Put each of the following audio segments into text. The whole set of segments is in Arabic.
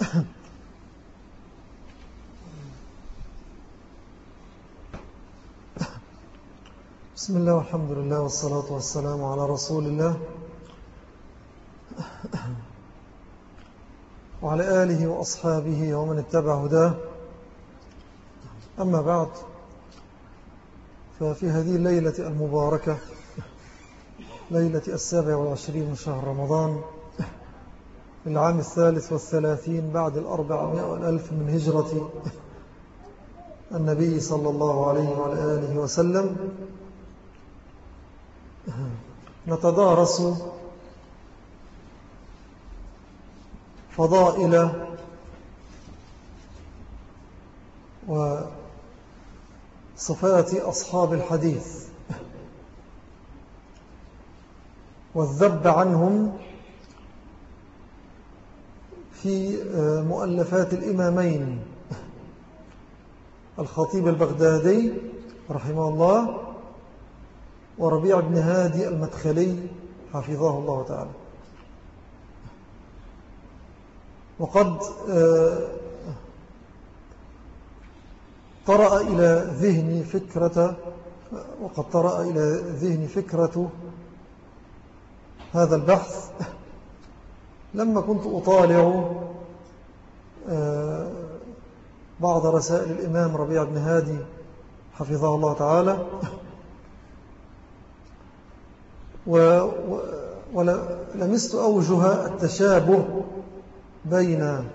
بسم الله والحمد لله والصلاة والسلام على رسول الله وعلى آله وأصحابه ومن اتبع هداه. أما بعد، ففي هذه الليلة المباركة، ليلة 27 من شهر رمضان للعام 33 بعد 400,000 من هجرة النبي صلى الله عليه وعلى آله وسلم، نتدارس فضائل وصفات أصحاب الحديث والذب عنهم في مؤلفات الإمامين الخطيب البغدادي رحمه الله وربيع بن هادي المدخلي حفظه الله تعالى. وقد طرأ إلى ذهني فكرة هذا البحث لما كنت أطالع بعض رسائل الإمام ربيع بن هادي حفظه الله تعالى، ولمست أوجه التشابه بين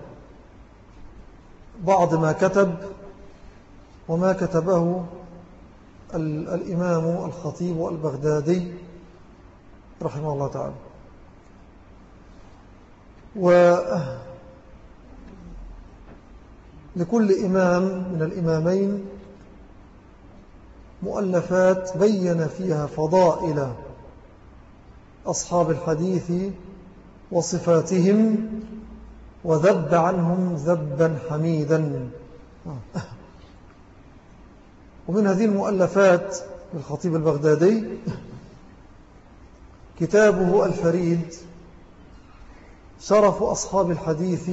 بعض ما كتب وما كتبه الإمام الخطيب البغدادي رحمه الله تعالى. ولكل إمام من الإمامين مؤلفات بين فيها فضائل أصحاب الحديث وصفاتهم وذب عنهم ذبا حميدا. ومن هذه المؤلفات للخطيب البغدادي كتابه الفريد شرف أصحاب الحديث،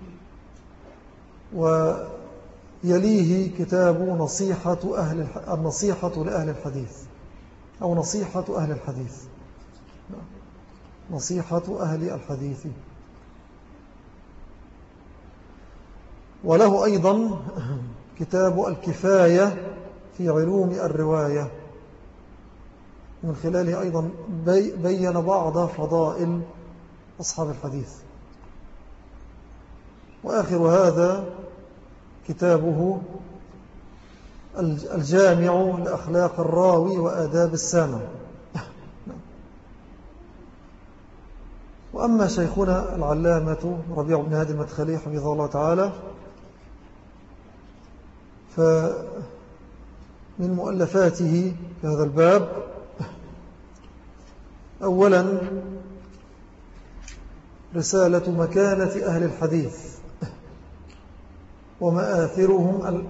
ويليه كتاب النصيحة لأهل الحديث، أو نصيحة أهل الحديث، نصيحة أهل الحديث. وله أيضا كتاب الكفاية في علوم الرواية، من خلاله أيضا بين بعض فضائل أصحاب الحديث. وآخر هذا كتابه الجامع لأخلاق الراوي وآداب السامع. وأما شيخنا العلامة ربيع بن هادي المدخلي حفظه الله تعالى، فمن مؤلفاته في هذا الباب أولا رسالة مكانة أهل الحديث ومآثرهم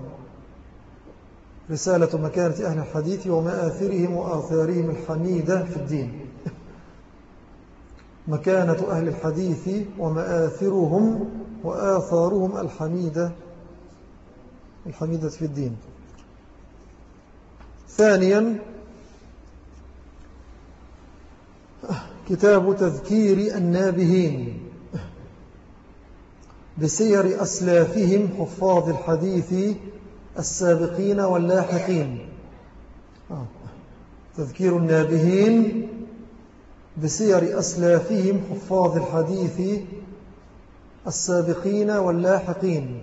رسالة مكانة أهل الحديث ومآثرهم وآثارهم الحميدة في الدين. مكانة أهل الحديث ومآثرهم وآثارهم الحميدة في الدين. ثانيا كتاب تذكير النابهين بسير أسلافهم حفاظ الحديث السابقين واللاحقين. تذكير النابهين بسير أسلافهم حفاظ الحديث السابقين واللاحقين.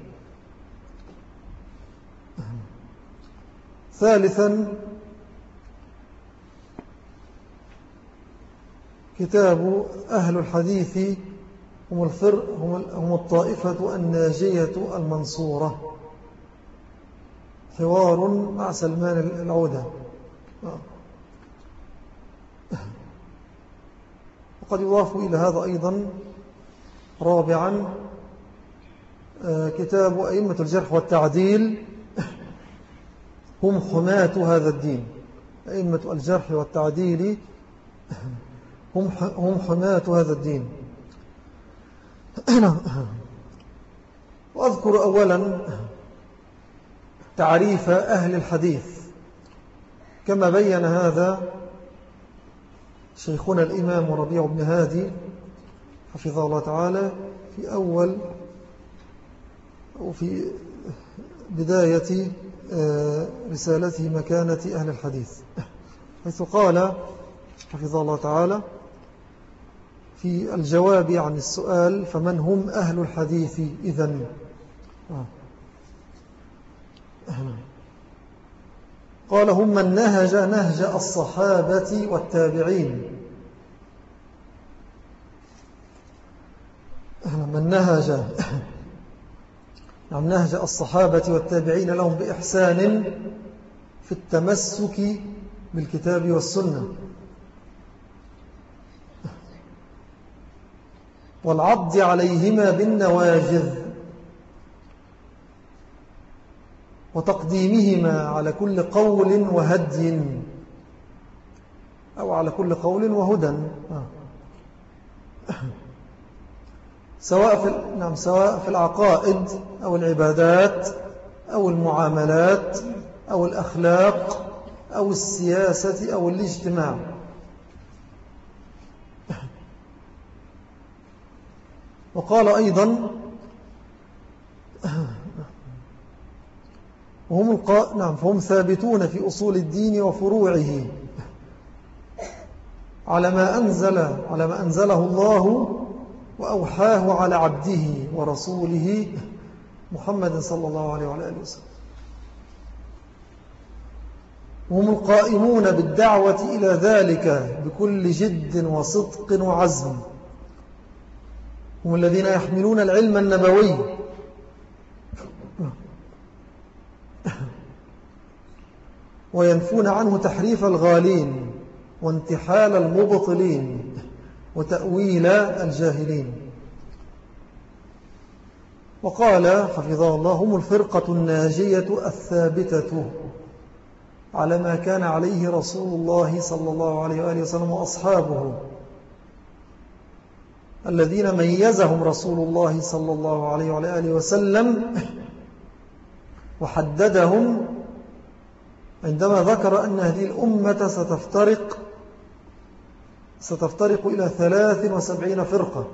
ثالثا كتاب أهل الحديث هم الطائفة الناجية المنصورة، حوار مع سلمان العودة. وقد يضاف إلى هذا أيضا رابعا كتاب أئمة الجرح والتعديل هم حماة هذا الدين. أئمة الجرح والتعديل هم حماة هذا الدين. وأذكر أولا تعريف أهل الحديث كما بين هذا شيخنا الإمام ربيع بن هادي حفظه الله تعالى في أول أو في بداية رسالته مكانة أهل الحديث، حيث قال حفظه الله تعالى في الجواب عن السؤال: فمن هم أهل الحديث إذن؟ قال: هم من نهج الصحابة والتابعين، من نهج الصحابة والتابعين لهم بإحسان في التمسك بالكتاب والسنة والعض عليهما بالنواجذ وتقديمهما على كل قول وهدي أو على كل قول وهدى، سواء في العقائد أو العبادات أو المعاملات أو الأخلاق أو السياسة أو الاجتماع. وقال أيضا: فهم ثابتون في أصول الدين وفروعه على ما أنزله الله وأوحاه على عبده ورسوله محمد صلى الله عليه وعلى آله وسلم. وهم القائمون بالدعوة إلى ذلك بكل جد وصدق وعزم. هم الذين يحملون العلم النبوي وينفون عنه تحريف الغالين وانتحال المبطلين وتأويل الجاهلين. وقال حفظه الله: هم الفرقة الناجية الثابتة على ما كان عليه رسول الله صلى الله عليه وآله وسلم وأصحابه، الذين ميزهم رسول الله صلى الله عليه وآله وسلم وحددهم عندما ذكر أن هذه الأمة ستفترق إلى 73 فرقة،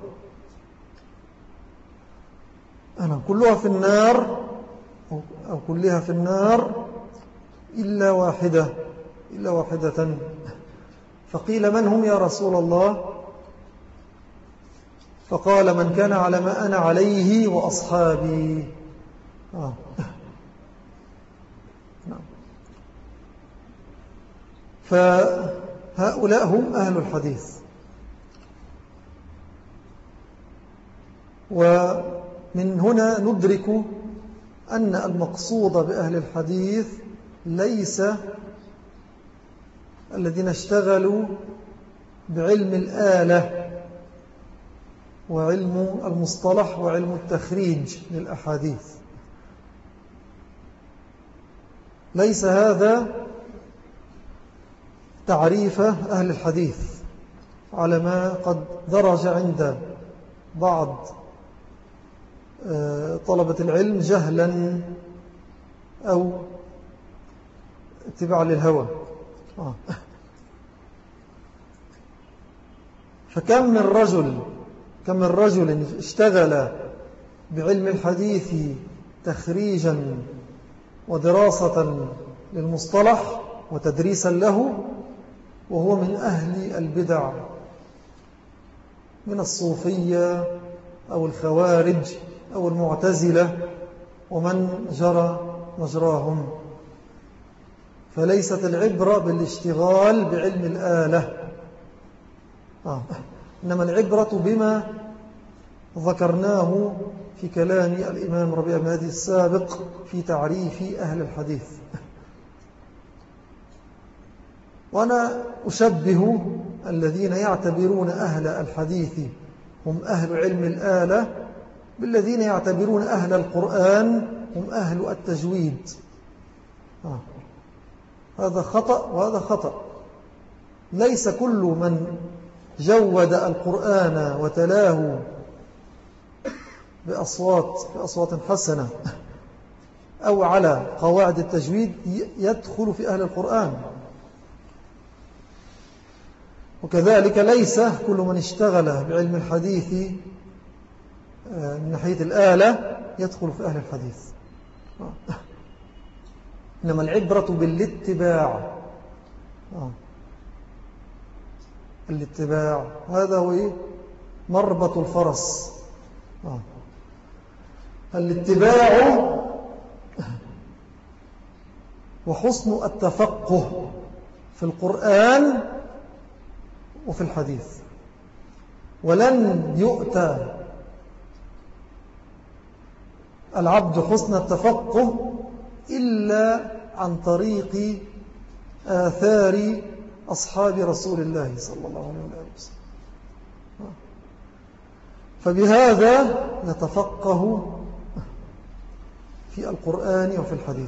كلها في النار أو كلها في النار إلا واحدة. فقيل: من هم يا رسول الله؟ فقال: من كان على ما أنا عليه وأصحابي. فهؤلاء هم أهل الحديث. ومن هنا ندرك أن المقصود بأهل الحديث ليس الذين اشتغلوا بعلم الآلة وعلم المصطلح وعلم التخريج للأحاديث، ليس هذا تعريف أهل الحديث على ما قد درج عند بعض طلبة العلم جهلا أو اتباعا للهوى. فكم من رجل اشتغل بعلم الحديث تخريجا ودراسة للمصطلح وتدريسا له، وهو من أهل البدع من الصوفية أو الخوارج أو المعتزلة ومن جرى مجراهم. فليست العبرة بالاشتغال بعلم الآلة، إنما العبرة بما ذكرناه في كلام الإمام ربيع بن هادي السابق في تعريف أهل الحديث. وأنا أشبه الذين يعتبرون أهل الحديث هم أهل علم الآلة بالذين يعتبرون أهل القرآن هم أهل التجويد. هذا خطأ وهذا خطأ. ليس كل من جود القرآن وتلاه بأصوات حسنة أو على قواعد التجويد يدخل في أهل القرآن. وكذلك ليس كل من اشتغل بعلم الحديث من ناحية الآلة يدخل في أهل الحديث، إنما العبرة بالاتباع. الاتباع هذا هو مربط الفرس. الاتباع وحسن التفقه في القرآن وفي الحديث. ولن يؤتى العبد حسن التفقه إلا عن طريق آثار أصحاب رسول الله صلى الله عليه وسلم. فبهذا نتفقه في القرآن وفي الحديث.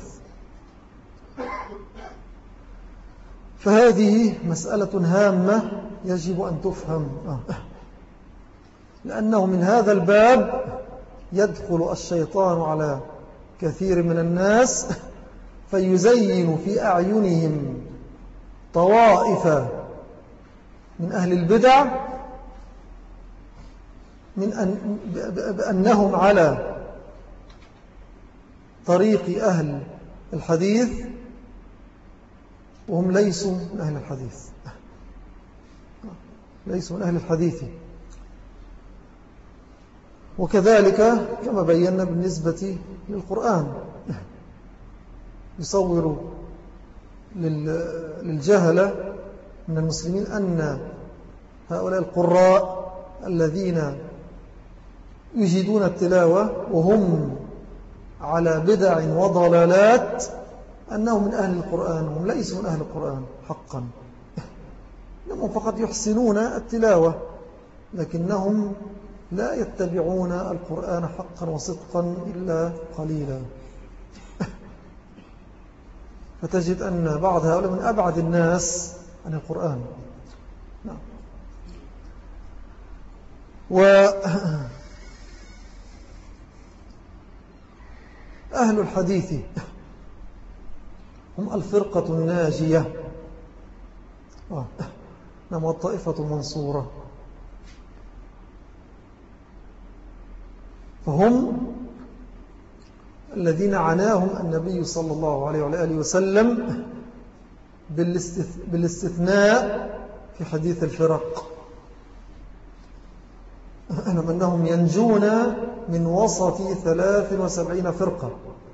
فهذه مسألة هامة يجب أن تفهم، لأنه من هذا الباب يدخل الشيطان على كثير من الناس فيزين في أعينهم طوائف من أهل البدع بأنهم على طريق أهل الحديث وهم ليسوا من أهل الحديث، ليسوا من أهل الحديث. وكذلك كما بينا بالنسبة للقرآن، يصور للجهلة من المسلمين أن هؤلاء القراء الذين يجيدون التلاوة وهم على بدع وضلالات أنهم من أهل القرآن، هم ليسوا من أهل القرآن حقا، إنهم فقط يحسنون التلاوة لكنهم لا يتبعون القرآن حقا وصدقا إلا قليلا. فتجد أن بعض هؤلاء من أبعد الناس عن القرآن. نعم. وأهل الحديث هم الفرقة الناجية، نعم، والطائفة المنصورة. فهم الذين عناهم النبي صلى الله عليه وآله وسلم بالاستثناء في حديث الفرق، أنهم ينجون من وسط 73 فرقة.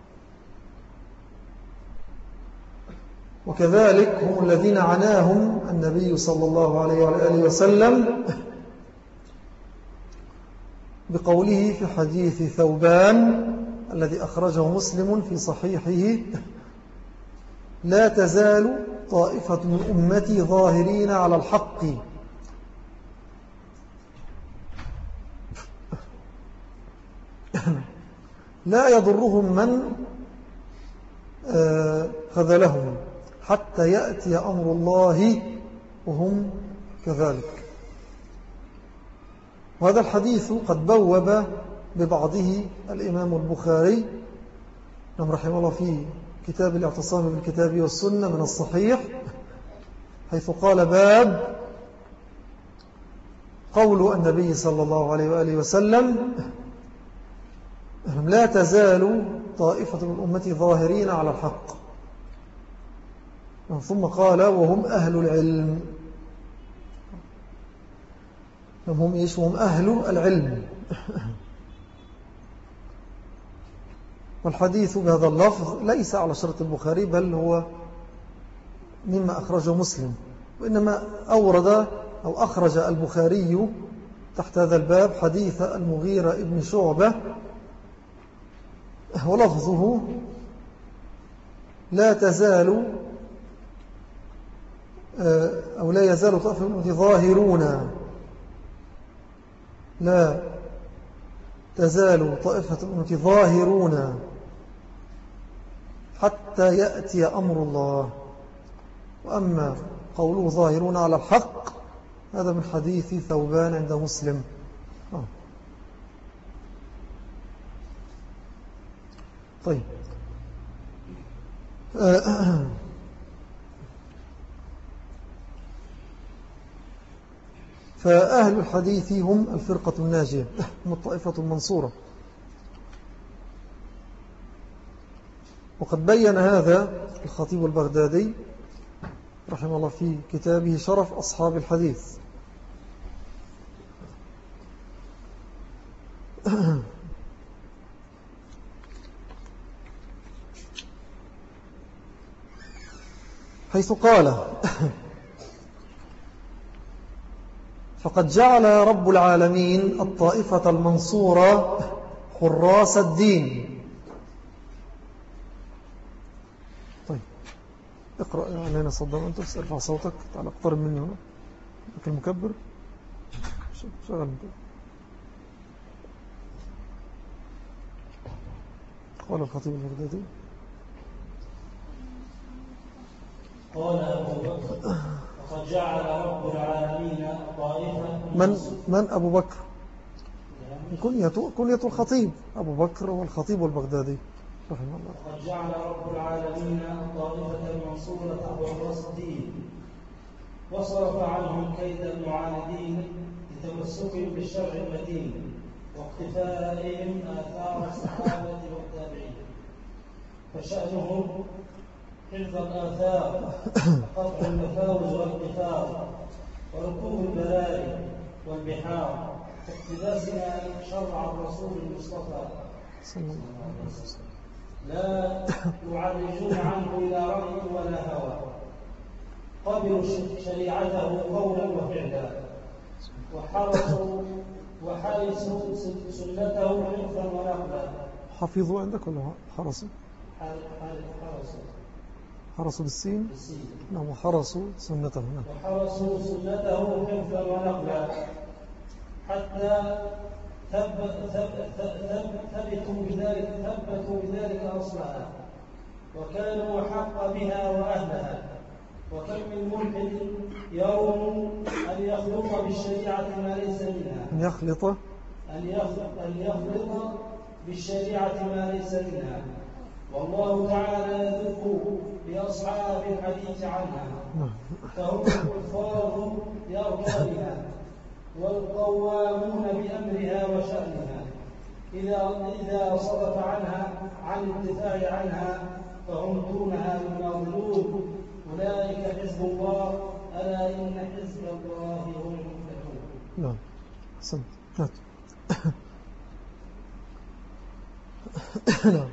وكذلك هم الذين عناهم النبي صلى الله عليه وآله وسلم بقوله في حديث ثوبان الذي أخرجه مسلم في صحيحه: لا تزال طائفة من أمتي ظاهرين على الحق لا يضرهم من خذلهم حتى يأتي أمر الله وهم كذلك. وهذا الحديث قد بوب ببعضه الإمام البخاري رحمه الله في كتاب الاعتصام بالكتاب والسنة من الصحيح، حيث قال: باب قول النبي صلى الله عليه وآله وسلم: لا تزال طائفة من أمتي ظاهرين على الحق. ثم قال: وهم أهل العلم. هم إيش؟ هم أهل العلم. والحديث بهذا اللفظ ليس على شرط البخاري، بل هو مما أخرجه مسلم، وإنما أورد أو أخرج البخاري تحت هذا الباب حديث المغيرة ابن شعبة، ولفظه: لا تزال أو لا يزال طائفة من أمتي ظاهرون، لا تزال طائفة من أمتي ظاهرون حتى يأتي أمر الله. وأما قوله ظاهرون على الحق هذا من حديث ثوبان عند مسلم. طيب. فأهل الحديث هم الفرقة الناجية، هم الطائفة المنصورة. وقد بين هذا الخطيب البغدادي رحمه الله في كتابه شرف أصحاب الحديث. حيث قال: فقد جعل رب العالمين الطائفة المنصورة حراس الدين. طيب اقرأ علينا صدام أنت، ارفع صوتك، تعال اقترب مني هنا المكبر، شغل انت. قال الخطيب البغدادي: قال أبو بكر: وقد جعل رب العالمين طائفة. من أبو بكر؟ كنية الخطيب أبو بكر والخطيب البغدادي رحمه الله. وقد جعل رب العالمين طائفة المنصورة حراس الدين، وصرف عنهم كيد المعاندين لتمسكهم بالشرع المتين واقتفائهم آثار الصحابة والتابعين، فشأنهم حفظ الآثار وقطع المفاوز والقفار وركوب البلاد والبحار واقتباسنا شرع الرسول المصطفى صلى الله عليه وسلم، لا يعرجون عنه إلى رأي ولا هوى، قبلوا شريعته قولا وفعلا، وحرسوا سنته حفظا ونقلا. حفظوا عندك ولا حرسوا؟ حرسوا بالسين. نعم. وحرسوا سنته. نعم. وحرسوا سنته حفظا ونقلا حتى ثبتوا بذلك أصلها، وكانوا حق بها وأهلها. وكم من ملحد يروم أن يخلط بالشريعة ما ليس منها، أن يخلط بالشريعة ما ليس منها، والله تعالى يذب بأصحاب الحديث عنها، فهم الكفار بأركانها والقوامون بأمرها وشأنها، إذا صرف عنها عن الدفاع عنها فهم دونها المناضلون. أولئك حزب الله، ألا إن حزب الله هم المفلحون. نعم. حسنت. نعم.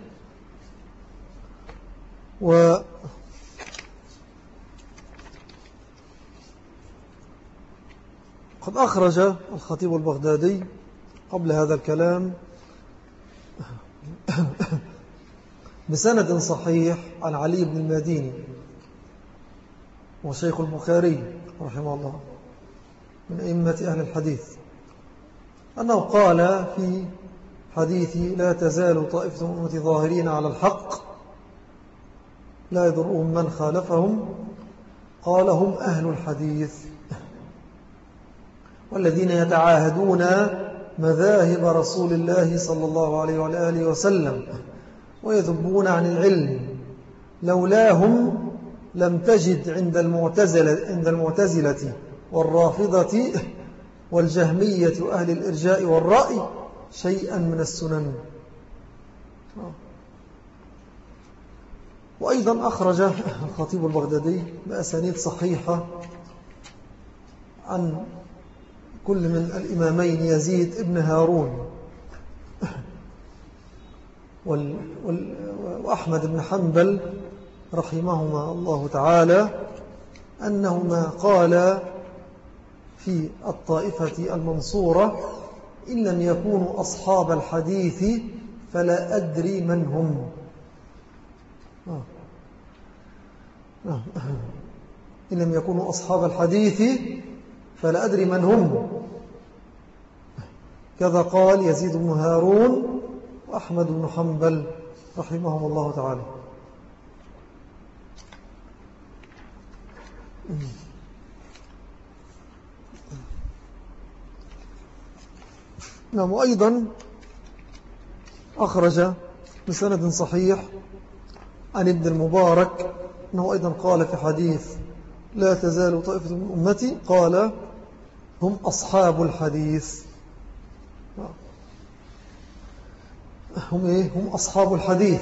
قد أخرج الخطيب البغدادي قبل هذا الكلام بسند صحيح عن علي بن المديني وشيخ البخاري رحمه الله من أئمة أهل الحديث أنه قال في حديث: لا تزال طائفة من أمتي ظاهرين على الحق لا يضرهم من خالفهم، قال: هم أهل الحديث والذين يتعاهدون مذاهب رسول الله صلى الله عليه وآله وسلم ويذبون عن العلم، لولاهم لم تجد عند المعتزلة والرافضة والجهمية وأهل الإرجاء والرأي شيئا من السنن. وأيضا أخرج الخطيب البغدادي بأسانيد صحيحة عن كل من الإمامين يزيد ابن هارون وأحمد بن حنبل رحمهما الله تعالى أنهما قال في الطائفة المنصورة: إن لم يكونوا أصحاب الحديث فلا أدري من هم. إن لم يكونوا أصحاب الحديث فلا أدري من هم. كذا قال يزيد بن هارون وأحمد بن حنبل رحمهم الله تعالى. نعم. وأيضا أخرج بسند صحيح عن ابن المبارك أنه أيضا قال في حديث لا تزال طائفة من أمتي قال هم أصحاب الحديث. هم أصحاب الحديث.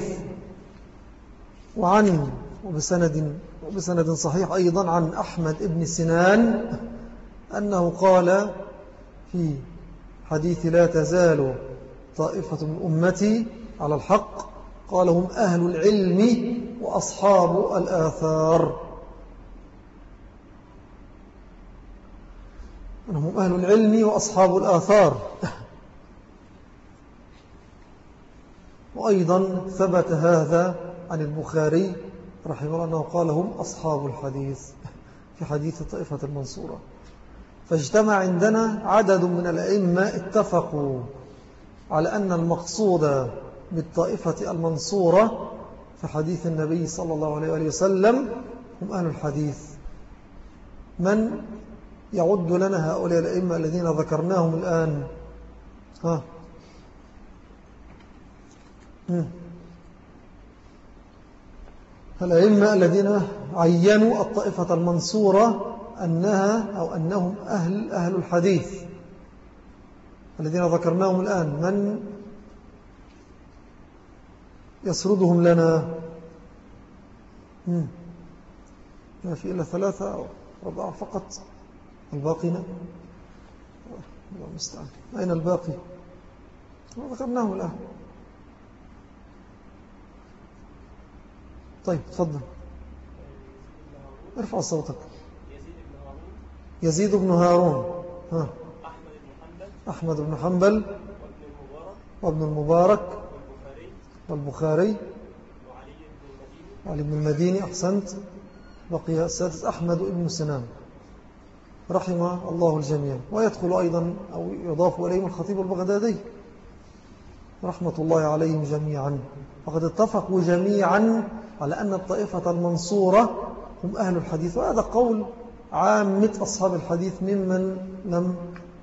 وبسند صحيح أيضا عن أحمد بن سنان أنه قال في حديث لا تزال طائفة من أمتي على الحق قال هم أهل العلم وأصحاب الآثار. هم أهل العلم وأصحاب الآثار. وأيضا ثبت هذا عن البخاري رحمه الله أنه قال هم أصحاب الحديث في حديث الطائفة المنصورة. فاجتمع عندنا عدد من الأئمة اتفقوا على أن المقصود بالطائفة المنصورة في حديث النبي صلى الله عليه وسلم هم أهل الحديث. من يعد لنا هؤلاء الأئمة الذين ذكرناهم الآن؟ الأئمة الذين عينوا الطائفة المنصورة أنهم أهل الحديث الذين ذكرناهم الآن، من يسردهم لنا؟ ما في إلا 3 أو 4 فقط، الباقين الله المستعان. أين الباقي؟ ذكرناهم الآن. طيب تفضل ارفع صوتك. يزيد بن هارون، أحمد بن حنبل وابن المبارك والبخاري وعلي بن المديني. أحسنت. بقي السادس أحمد بن سنان رحم الله الجميع. ويدخل أيضا أو يضاف إليهم الخطيب البغدادي رحمة الله عليهم جميعا. فقد اتفقوا جميعا على أن الطائفة المنصورة هم أهل الحديث. وهذا قول عامة أصحاب الحديث ممن لم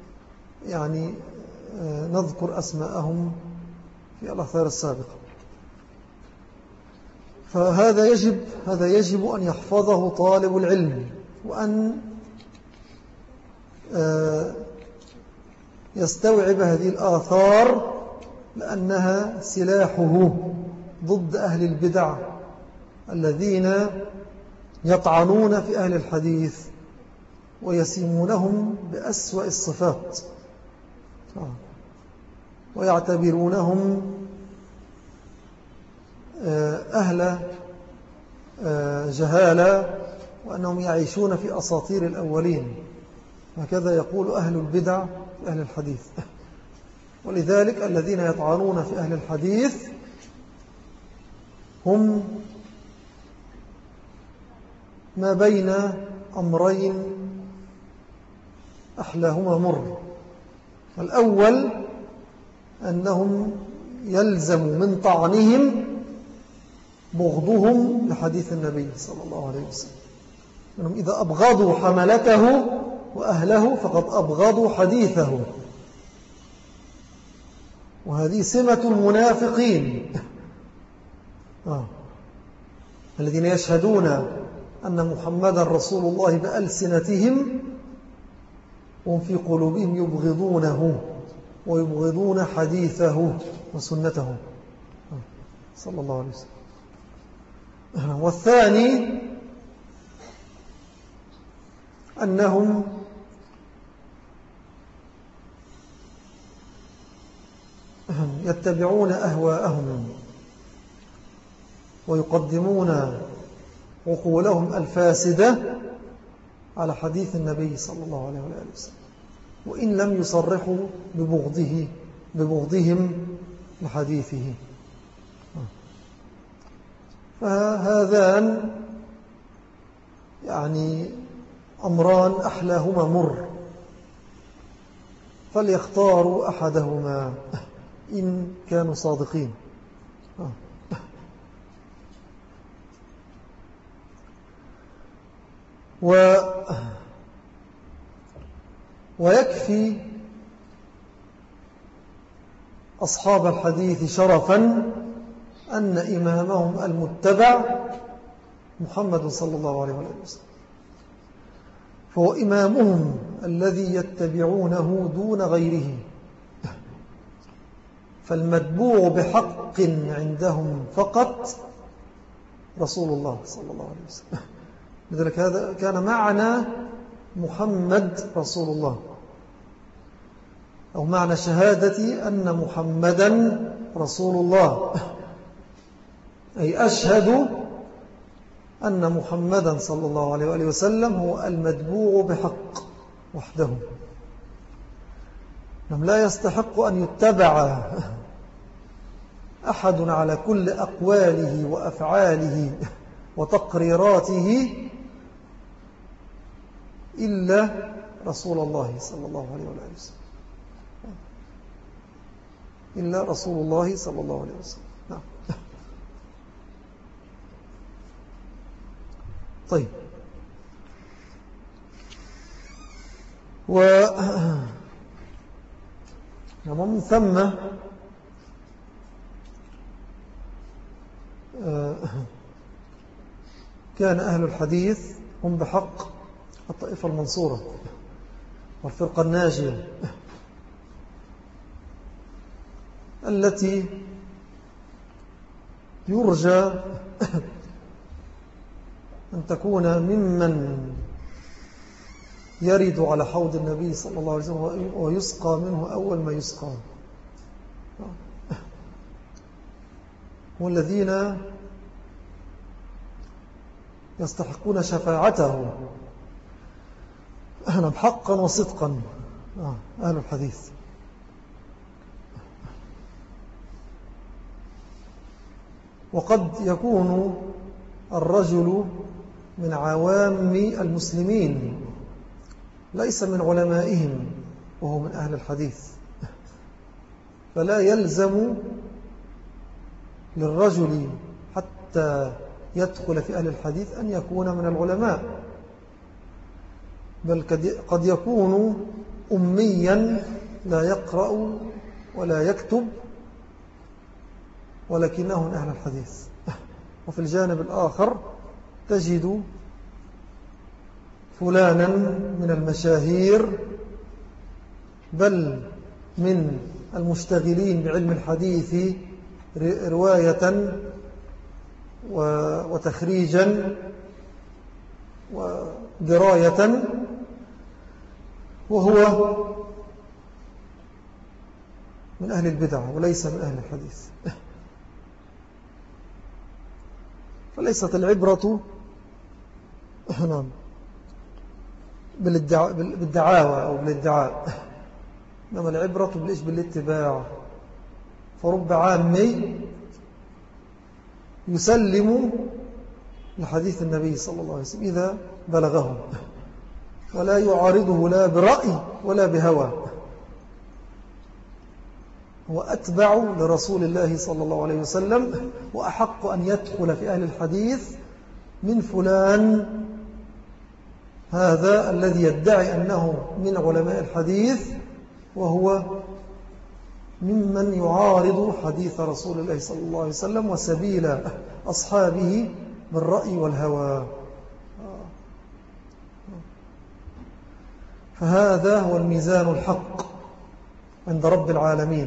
نذكر أسماءهم في الأثار السابقة. فهذا يجب أن يحفظه طالب العلم، وأن يستوعب هذه الآثار، لأنها سلاحه ضد أهل البدع الذين يطعنون في أهل الحديث ويسمونهم بأسوأ الصفات ويعتبرونهم أهل جهالة، وأنهم يعيشون في أساطير الأولين. هكذا يقول أهل البدع في أهل الحديث. ولذلك الذين يطعنون في أهل الحديث هم ما بين أمرين أحلاهما مر. الأول أنهم يلزم من طعنهم بغضهم لحديث النبي صلى الله عليه وسلم، أنهم إذا أبغضوا حملته وأهله فقد أبغضوا حديثه. وهذه سمة المنافقين الذين يشهدون أن محمدا رسول الله بألسنتهم وهم في قلوبهم يبغضونه ويبغضون حديثه وسنته صلى الله عليه وسلم. والثاني أنهم يتبعون أهواءهم ويقدمون عقولهم الفاسدة على حديث النبي صلى الله عليه وسلم، وإن لم يصرحوا ببغضهم لحديثه. فهذان أمران أحلاهما مر، فليختاروا أحدهما إن كانوا صادقين. ويكفي أصحاب الحديث شرفا أن إمامهم المتبع محمد صلى الله عليه وسلم، فهو إمامهم الذي يتبعونه دون غيره، فالمتبوع بحق عندهم فقط رسول الله صلى الله عليه وسلم. لذلك هذا كان معنى محمد رسول الله، أو معنى شهادة أن محمدا رسول الله، أي أشهد أن محمدا صلى الله عليه وآله وسلم هو المتبوع بحق وحده، لا يستحق أن يتبع أحد على كل أقواله وأفعاله وتقريراته إلا رسول الله صلى الله عليه وآله وسلم، إلا رسول الله صلى الله عليه وسلم. نعم. طيب، ومن ثم كان أهل الحديث هم بحق الطائفة المنصورة والفرقة الناجية التي يرجى أن تكون ممن يرد على حوض النبي صلى الله عليه وسلم ويسقى منه أول ما يسقى، والذين يستحقون شفاعته حقا وصدقا، أهل الحديث. وقد يكون الرجل من عوام المسلمين ليس من علمائهم وهو من أهل الحديث، فلا يلزم للرجل حتى يدخل في أهل الحديث أن يكون من العلماء، بل قد يكون أميا لا يقرأ ولا يكتب ولكنه من أهل الحديث. وفي الجانب الآخر تجد فلانا من المشاهير بل من المشتغلين بعلم الحديث رواية وتخريجا ودراية، وهو من أهل البدع وليس من أهل الحديث. فليست العبرة بالدعاوى أو بالادعاء، إنما العبرة بالاتباع. فرب عامي يسلم لحديث النبي صلى الله عليه وسلم إذا بلغه، ولا يعارضه لا برأي ولا بهوى، هو أتبع لرسول الله صلى الله عليه وسلم، وأحق أن يدخل في أهل الحديث من فلان هذا الذي يدعي أنه من علماء الحديث، وهو ممن يعارض حديث رسول الله صلى الله عليه وسلم وسبيل أصحابه بالرأي والهوى. فهذا هو الميزان الحق عند رب العالمين.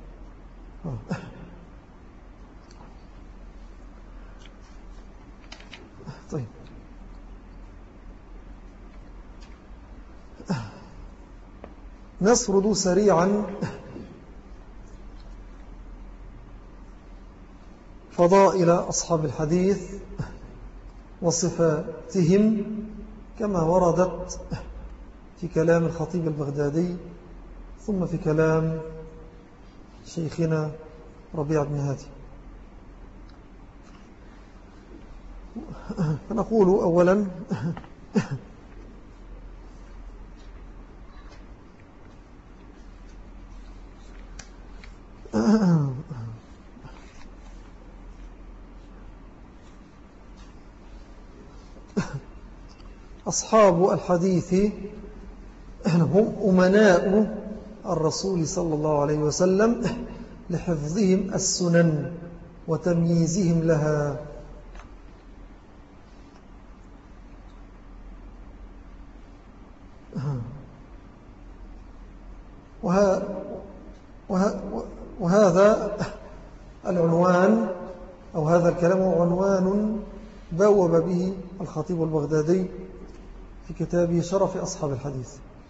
طيب، نسرد سريعا فضائل أصحاب الحديث وصفاتهم كما وردت في كلام الخطيب البغدادي ثم في كلام شيخنا ربيع بن هادي. فنقول أولا أصحاب الحديث هم أمناء الرسول صلى الله عليه وسلم لحفظهم السنن وتمييزهم لها. وهذا العنوان أو هذا الكلام عنوان بوب به الخطيب البغدادي في كتابه شرف أصحاب الحديث.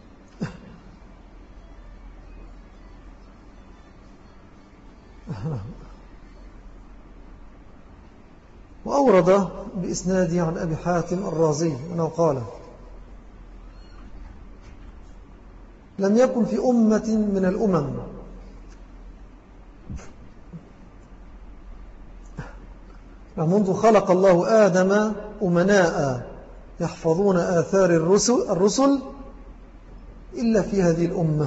وأورد بإسناده عن أبي حاتم الرازي أنه قال: لم يكن في أمة من الأمم منذ خلق الله آدم أمناء يحفظون آثار الرسل إلا في هذه الأمة.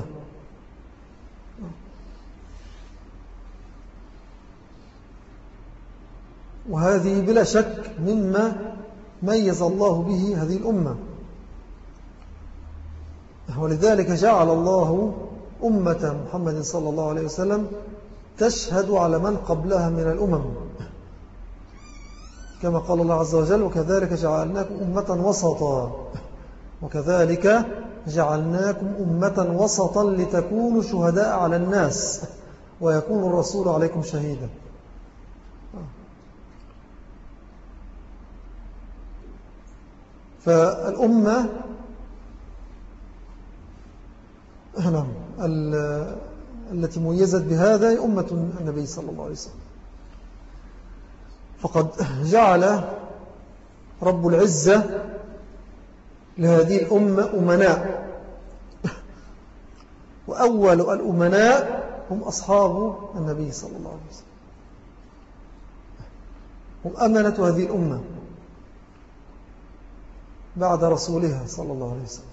وهذه بلا شك مما ميز الله به هذه الأمة. ولذلك جعل الله أمة محمد صلى الله عليه وسلم تشهد على من قبلها من الأمم، كما قال الله عز وجل: وكذلك جعلناكم أمة وسطا، وكذلك جعلناكم أمة وسطا لتكونوا شهداء على الناس ويكون الرسول عليكم شهيدا. فالأمة التي ميزت بهذا هي أمة النبي صلى الله عليه وسلم. فقد جعل رب العزة لهذه الأمة أمناء، وأول الأمناء هم أصحاب النبي صلى الله عليه وسلم، هم أمنة هذه الأمة بعد رسولها صلى الله عليه وسلم،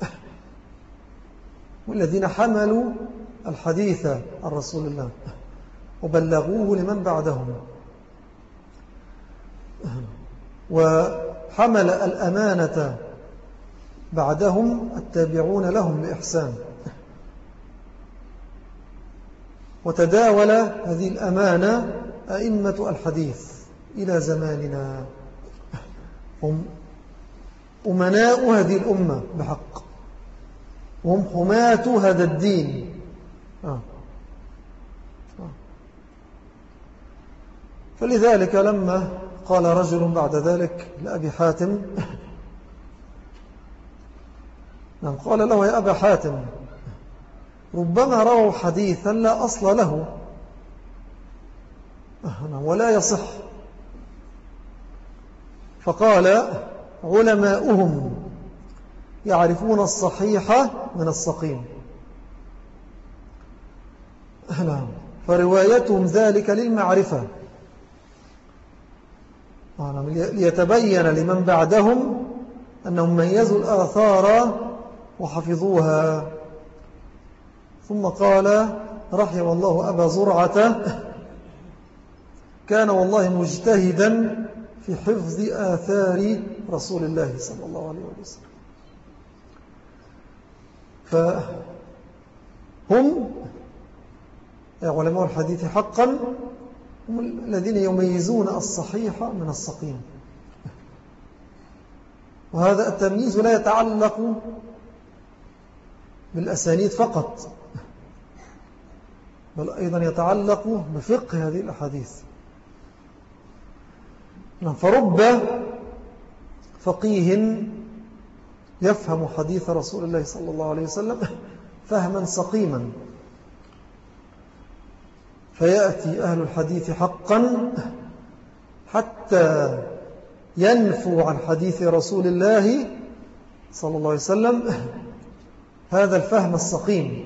والذين حملوا الحديث عن رسول الله وبلغوه لمن بعدهم، وحمل الأمانة بعدهم التابعون لهم بإحسان، وتداول هذه الأمانة أئمة الحديث إلى زماننا، هم أمناء هذه الأمة بحق، وهم حماة هذا الدين. فلذلك لما قال رجل بعد ذلك لأبي حاتم، قال له: يا أبا حاتم، ربما رووا حديثا لا أصل له ولا يصح. فقال: علماؤهم يعرفون الصحيح من السقيم، فروايتهم ذلك للمعرفة، ليتبين لمن بعدهم أنهم ميزوا الآثار وحفظوها. ثم قال: رحم الله أبا زرعة، كان والله مجتهدا في حفظ آثار رسول الله صلى الله عليه وسلم. فهم علماء الحديث حقا هم الذين يميزون الصحيح من السقيم. وهذا التمييز لا يتعلق بالأسانيد فقط، بل أيضا يتعلق بفقه هذه الأحاديث. فرب فقيه يفهم حديث رسول الله صلى الله عليه وسلم فهما سقيما، فيأتي أهل الحديث حقا حتى ينفوا عن حديث رسول الله صلى الله عليه وسلم هذا الفهم السقيم.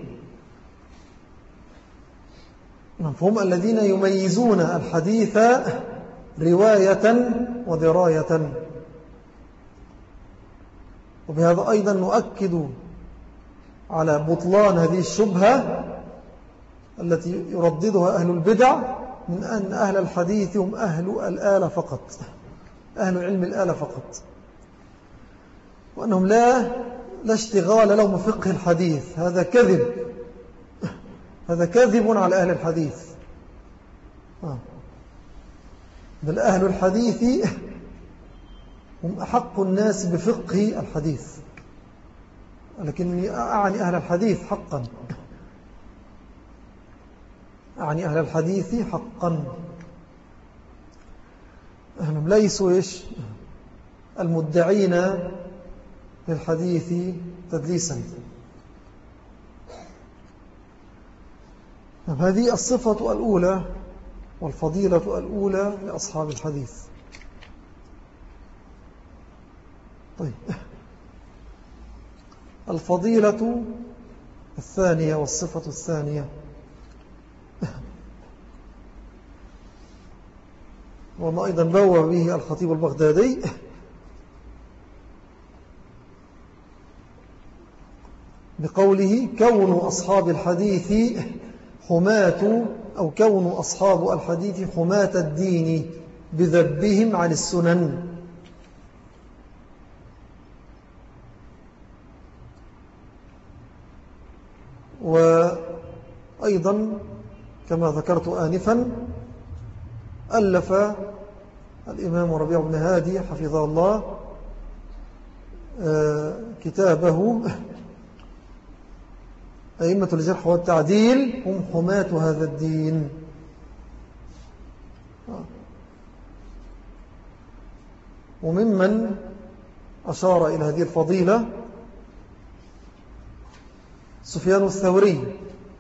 فهم الذين يميزون الحديث رواية ودراية. وبهذا أيضا نؤكد على بطلان هذه الشبهة التي يرددها أهل البدع من أن أهل الحديث هم أهل الآلة فقط، أهل علم الآلة فقط، وأنهم لا اشتغال لهم فقه الحديث. هذا كذب، هذا كذب على أهل الحديث. بل أهل الحديث هم أحق الناس بفقه الحديث، لكني أعني أهل الحديث حقا، أعني أهل الحديث حقا، أهلهم ليسوا المدعين للحديث تدليسا. هذه الصفة الأولى والفضيلة الأولى لأصحاب الحديث. طيب، الفضيلة الثانية والصفة الثانية وما أيضا بوّب به الخطيب البغدادي بقوله كون أصحاب الحديث حماة، أو كون أصحاب الحديث حماة الدين بذبهم عن السنن. وأيضا كما ذكرت آنفا ألف الإمام ربيع بن هادي حفظه الله كتابه أئمة الجرح والتعديل هم حماة هذا الدين. وممن أشار إلى هذه الفضيلة سفيان الثوري،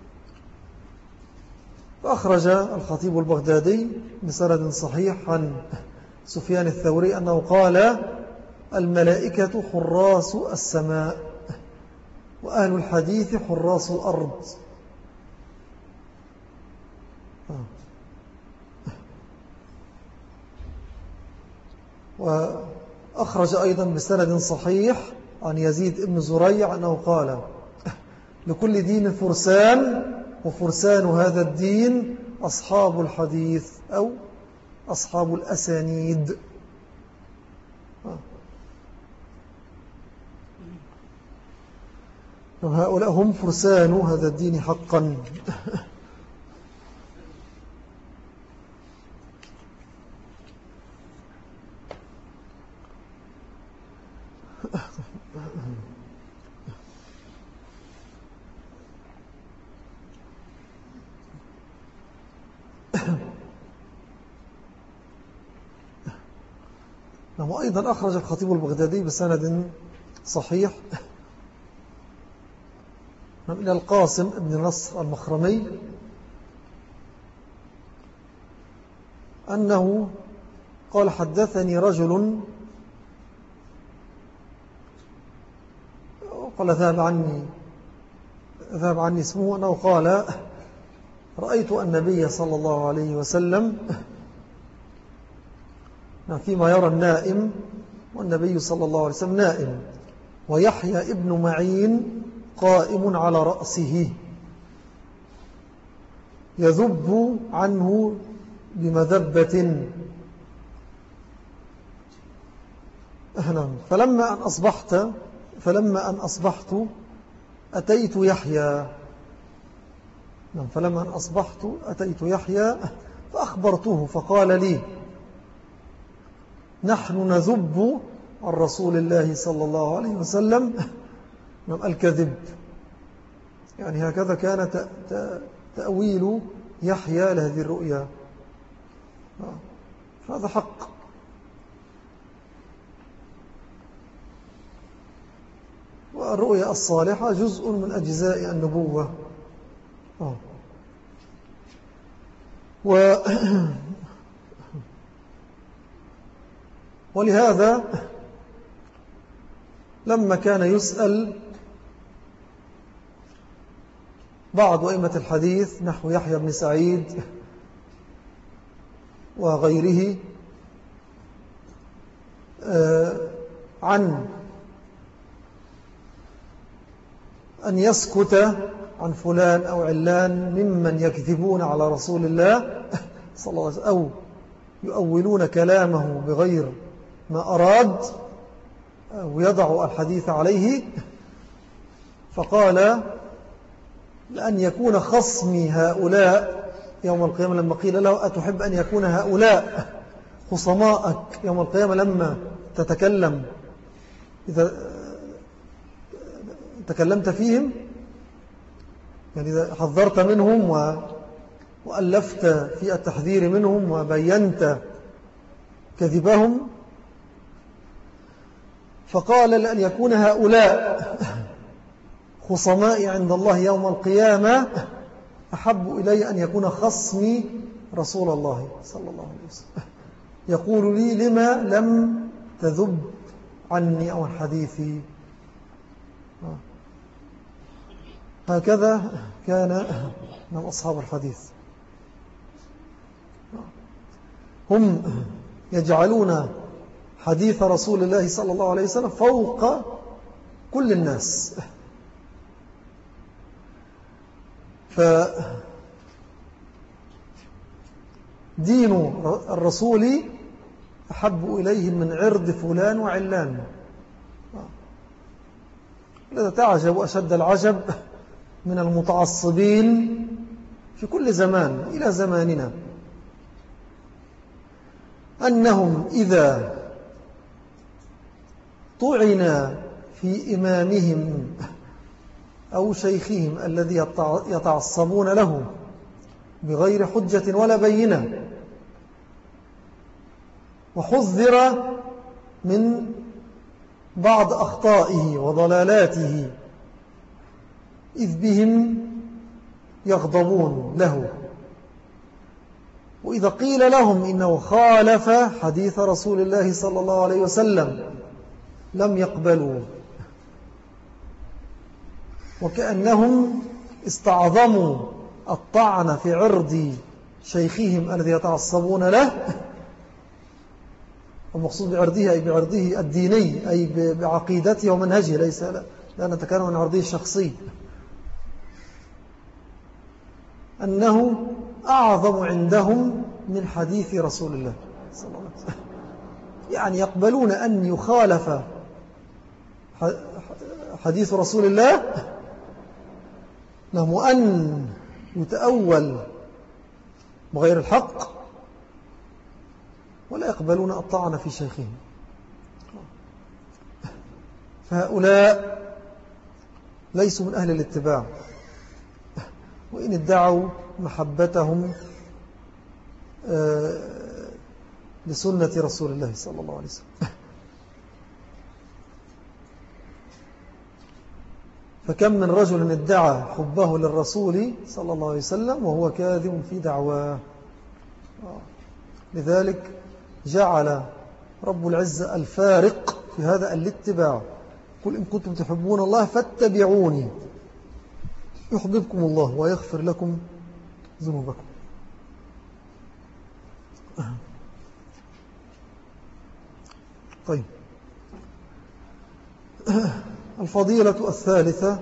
فأخرج الخطيب البغدادي بسند صحيح عن سفيان الثوري أنه قال الملائكة حراس السماء وأهل الحديث حراس الأرض. وأخرج أيضا بسند صحيح عن يزيد بن زريع أنه قال لكل دين فرسان وفرسان هذا الدين أصحاب الحديث أو أصحاب الأسانيد. هؤلاء هم فرسان هذا الدين حقا. وأيضا أخرج الخطيب البغدادي بسند صحيح من القاسم بن نصر المخرمي أنه قال حدثني رجل قال ذهب عني اسمه أنه قال رأيت النبي صلى الله عليه وسلم فيما يرى النائم والنبي صلى الله عليه وسلم نائم ويحيى ابن معين قائم على رأسه يذب عنه بمذبة. فلما أن أصبحت أتيت يحيى فأخبرته فقال لي نحن نذب عن رسول الله صلى الله عليه وسلم الكذب. يعني هكذا كان تأويل يحيى لهذه الرؤيا. هذا حق. والرؤيا الصالحة جزء من أجزاء النبوة. ولهذا لما كان يسأل بعض أئمة الحديث نحو يحيى بن سعيد وغيره عن أن يسكت عن فلان أو علان ممن يكذبون على رسول الله صلى الله عليه وسلم أو يؤولون كلامه بغير ما أراد ويضع الحديث عليه، فقال لأن يكون خصمي هؤلاء يوم القيامة لما قيل له أتحب أن يكون هؤلاء خصمائك يوم القيامة لما تتكلم، إذا تكلمت فيهم، يعني إذا حذرت منهم وألفت في التحذير منهم وبينت كذبهم، فقال لأن يكون هؤلاء خصمائي عند الله يوم القيامة أحب إلي أن يكون خصمي رسول الله صلى الله عليه وسلم، يقول لي لما لم تذب عني أو عن حديثي. هكذا كان من أصحاب الحديث، هم يجعلون حديث رسول الله صلى الله عليه وسلم فوق كل الناس. فدين الرسول أحب إليهم من عرض فلان وعلان. لذا تعجب أشد العجب من المتعصبين في كل زمان إلى زماننا، أنهم إذا طعن في إمامهم أو شيخهم الذي يتعصبون له بغير حجة ولا بينة، وحذر من بعض أخطائه وضلالاته، إذ بهم يغضبون له. وإذا قيل لهم إنه خالف حديث رسول الله صلى الله عليه وسلم لم يقبلوا، وكأنهم استعظموا الطعن في عرض شيخهم الذي يتعصبون له. المقصود بعرضه أي بعرضه الديني، أي بعقيدته ومنهجه، ليس لا نتكلم عن عرضه الشخصي، أنه أعظم عندهم من حديث رسول الله صلى الله عليه وسلم. يعني يقبلون أن يخالف حديث رسول الله لهم، وأن يتأول بغير الحق، ولا يقبلون الطعن في شيخهم. فهؤلاء ليسوا من أهل الاتباع، وإن ادعوا محبتهم لسنة رسول الله صلى الله عليه وسلم. فكم من رجل ادعى حبه للرسول صلى الله عليه وسلم وهو كاذب في دعواه. لذلك جعل رب العزة الفارق في هذا الاتباع. قل إن كنتم تحبون الله فاتبعوني يحببكم الله ويغفر لكم ذنوبكم. طيب، الفضيلة الثالثة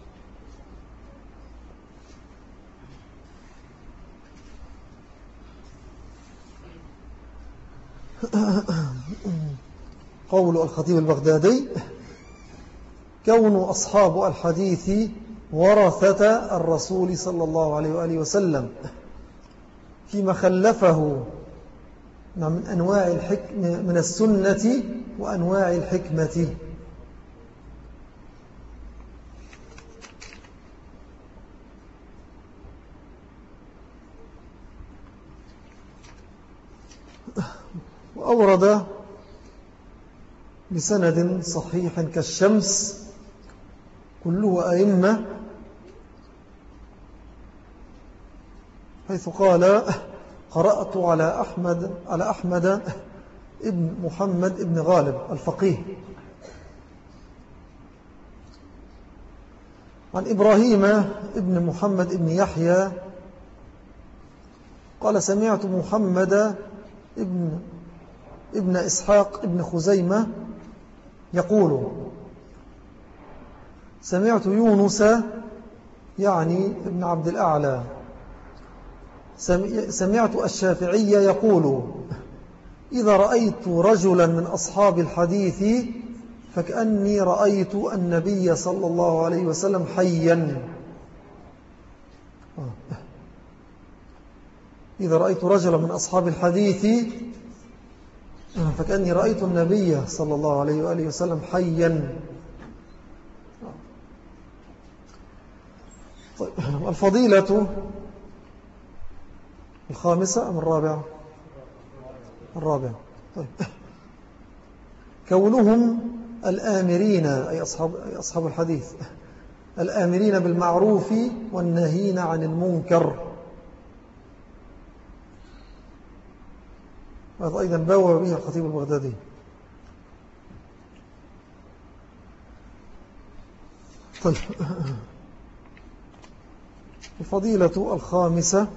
قول الخطيب البغدادي: كون أصحاب الحديث ورثة الرسول صلى الله عليه وآله وسلم فيما خلفه من أنواع الحكمة من السنة وأنواع الحكمة. وأورد بسند صحيح كالشمس كله أئمة، حيث قال: قرأت على أحمد ابن محمد ابن غالب الفقيه عن إبراهيم ابن محمد ابن يحيى قال: سمعت محمد ابن إسحاق ابن خزيمة يقول: سمعت يونس يعني ابن عبد الأعلى سمعت الشافعي يقول: إذا رأيت رجلا من أصحاب الحديث فكأني رأيت النبي صلى الله عليه وسلم حيا. إذا رأيت رجلا من أصحاب الحديث فكأني رأيت النبي صلى الله عليه وآله وسلم حيا. طيب الفضيلة الخامسة أم الرابعة؟ الرابعة. طيب كونهم الآمرين أي أصحاب الحديث الآمرين بالمعروف والناهين عن المنكر. هذا أيضا بوّب به الخطيب البغدادي. طيب الفضيلة الخامسة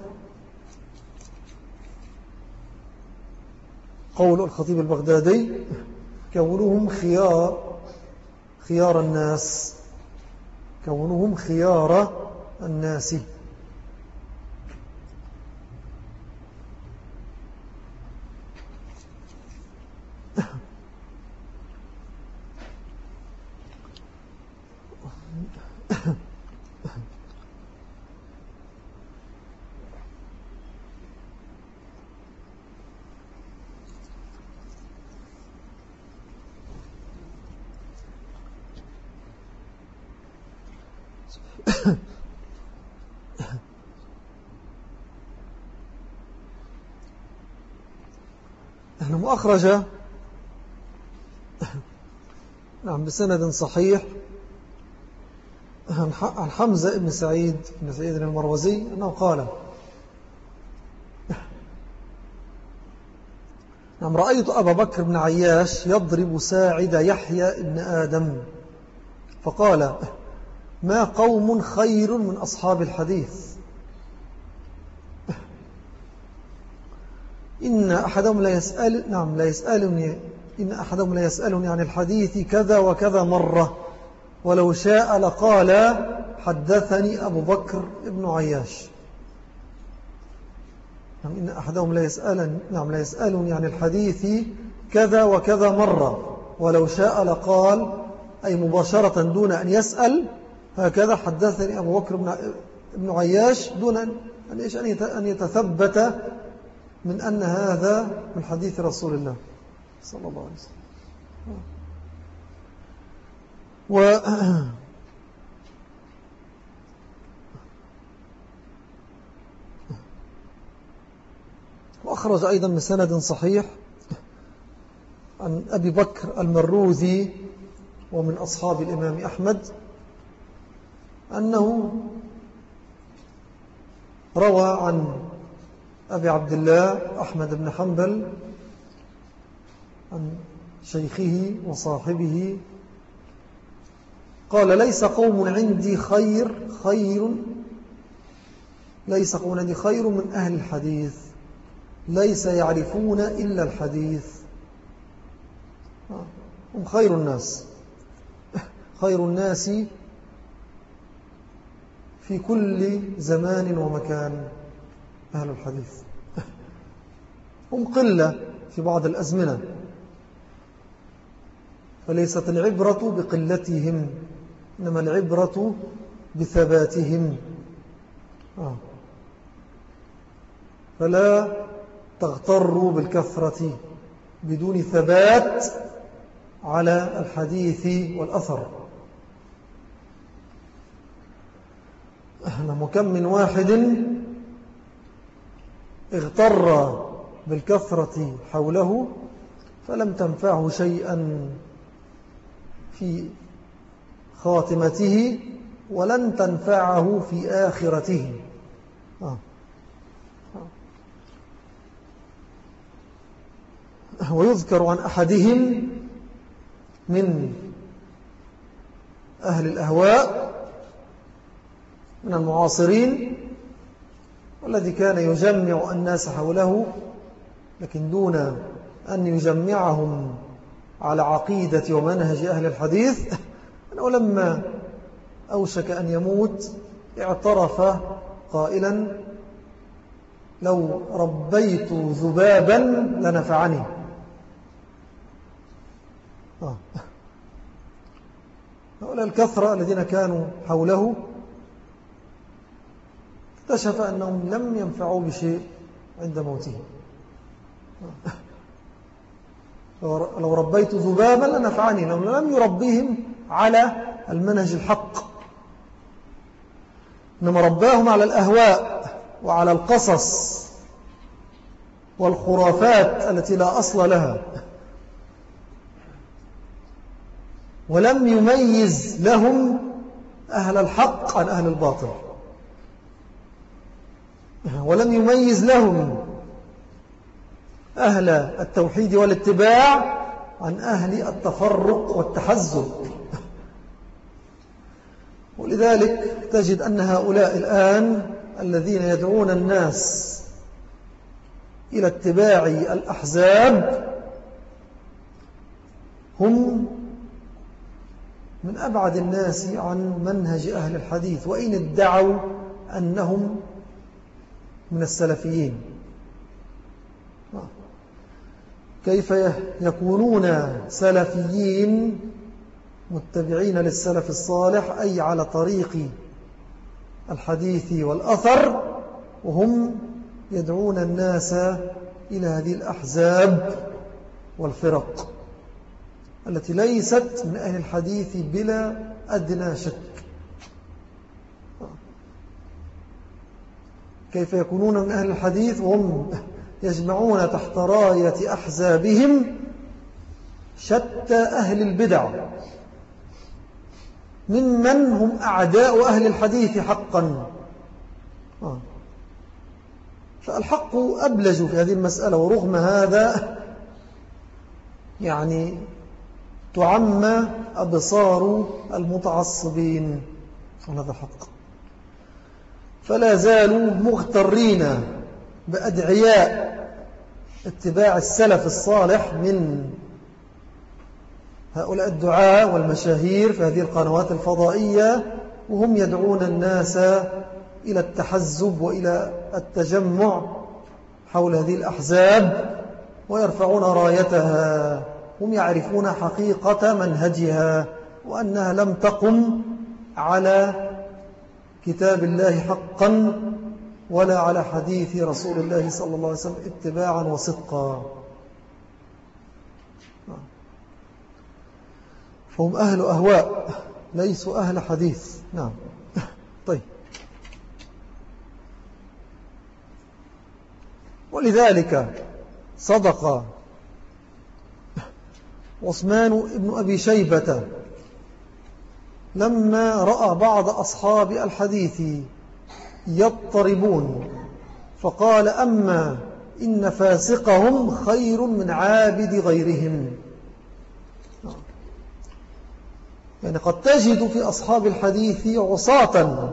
قول الخطيب البغدادي كونهم خيار الناس، كونهم خيار الناس. أخرج نعم بسند صحيح عن حمزة بن سعيد المروزي أنه قال نعم رأيت أبا بكر بن عياش يضرب ساعد يحيى بن آدم فقال ما قوم خير من أصحاب الحديث إن أحدهم لا يسألني عن الحديث كذا وكذا مرة ولو شاء لقال حدثني أبو بكر ابن عياش. إن أحدهم لا يسألني عن الحديث كذا وكذا مرة ولو شاء لقال أي مباشرة دون أن يسأل هكذا حدثني أبو بكر ابن عياش دون أن يتثبت من أن هذا من حديث رسول الله صلى الله عليه وسلم. وأخرج أيضا من سند صحيح عن أبي بكر المروذي ومن أصحاب الإمام أحمد أنه روى عن أبي عبد الله أحمد بن حنبل عن شيخه وصاحبه قال ليس قوم عندي خير من أهل الحديث ليس يعرفون إلا الحديث. هم خير الناس في كل زمان ومكان. أهل الحديث هم قلة في بعض الأزمنة فليست العبرة بقلتهم إنما العبرة بثباتهم. فلا تغتروا بالكثرة بدون ثبات على الحديث والأثر. وكم من واحد اغتر بالكثرة حوله فلم تنفعه شيئا في خاتمته ولن تنفعه في آخرته. ويذكر عن أحدهم من أهل الأهواء من المعاصرين والذي كان يجمع الناس حوله لكن دون أن يجمعهم على عقيدة ومنهج أهل الحديث أنه لما أوشك أن يموت اعترف قائلا لو ربيت ذبابا لنفعني. هؤلاء الكثرة الذين كانوا حوله اكتشف أنهم لم ينفعوا بشيء عند موته. لو ربيت ذبابا لنفعني، لم يربيهم على المنهج الحق، إنما رباهم على الأهواء وعلى القصص والخرافات التي لا أصل لها، ولم يميز لهم أهل الحق عن أهل الباطل، ولم يميز لهم أهل التوحيد والاتباع عن أهل التفرق والتحزب. ولذلك تجد أن هؤلاء الآن الذين يدعون الناس إلى اتباع الأحزاب هم من أبعد الناس عن منهج أهل الحديث، وإن ادعوا أنهم من السلفيين. كيف يكونون سلفيين متبعين للسلف الصالح، أي على طريق الحديث والأثر، وهم يدعون الناس إلى هذه الأحزاب والفرق التي ليست من أهل الحديث بلا أدنى شك. كيف يكونون من أهل الحديث وهم يجمعون تحت راية أحزابهم شتى أهل البدع ممن هم أعداء أهل الحديث حقا. فالحق أبلج في هذه المسألة، ورغم هذا يعني تعمى أبصار المتعصبين عن هذا الحق، فلا زالوا مغترين بأدعياء اتباع السلف الصالح من هؤلاء الدعاة والمشاهير في هذه القنوات الفضائية، وهم يدعون الناس إلى التحزب وإلى التجمع حول هذه الأحزاب ويرفعون رايتها. هم يعرفون حقيقة منهجها وأنها لم تقم على كتاب الله حقا ولا على حديث رسول الله صلى الله عليه وسلم اتباعا وصدقا. فهم أهل أهواء ليسوا أهل حديث. نعم. طيب، ولذلك صدق عثمان بن أبي شيبة لما رأى بعض أصحاب الحديث يضطربون فقال: أما إن فاسقهم خير من عابد غيرهم. يعني قد تجد في أصحاب الحديث عصاة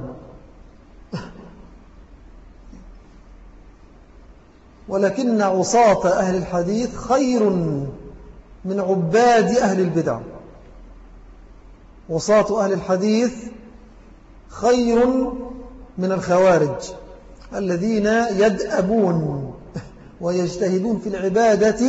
ولكن عصاة أهل الحديث خير من عباد أهل البدع. عصاة أهل الحديث خير من الخوارج الذين يدأبون ويجتهدون في العبادة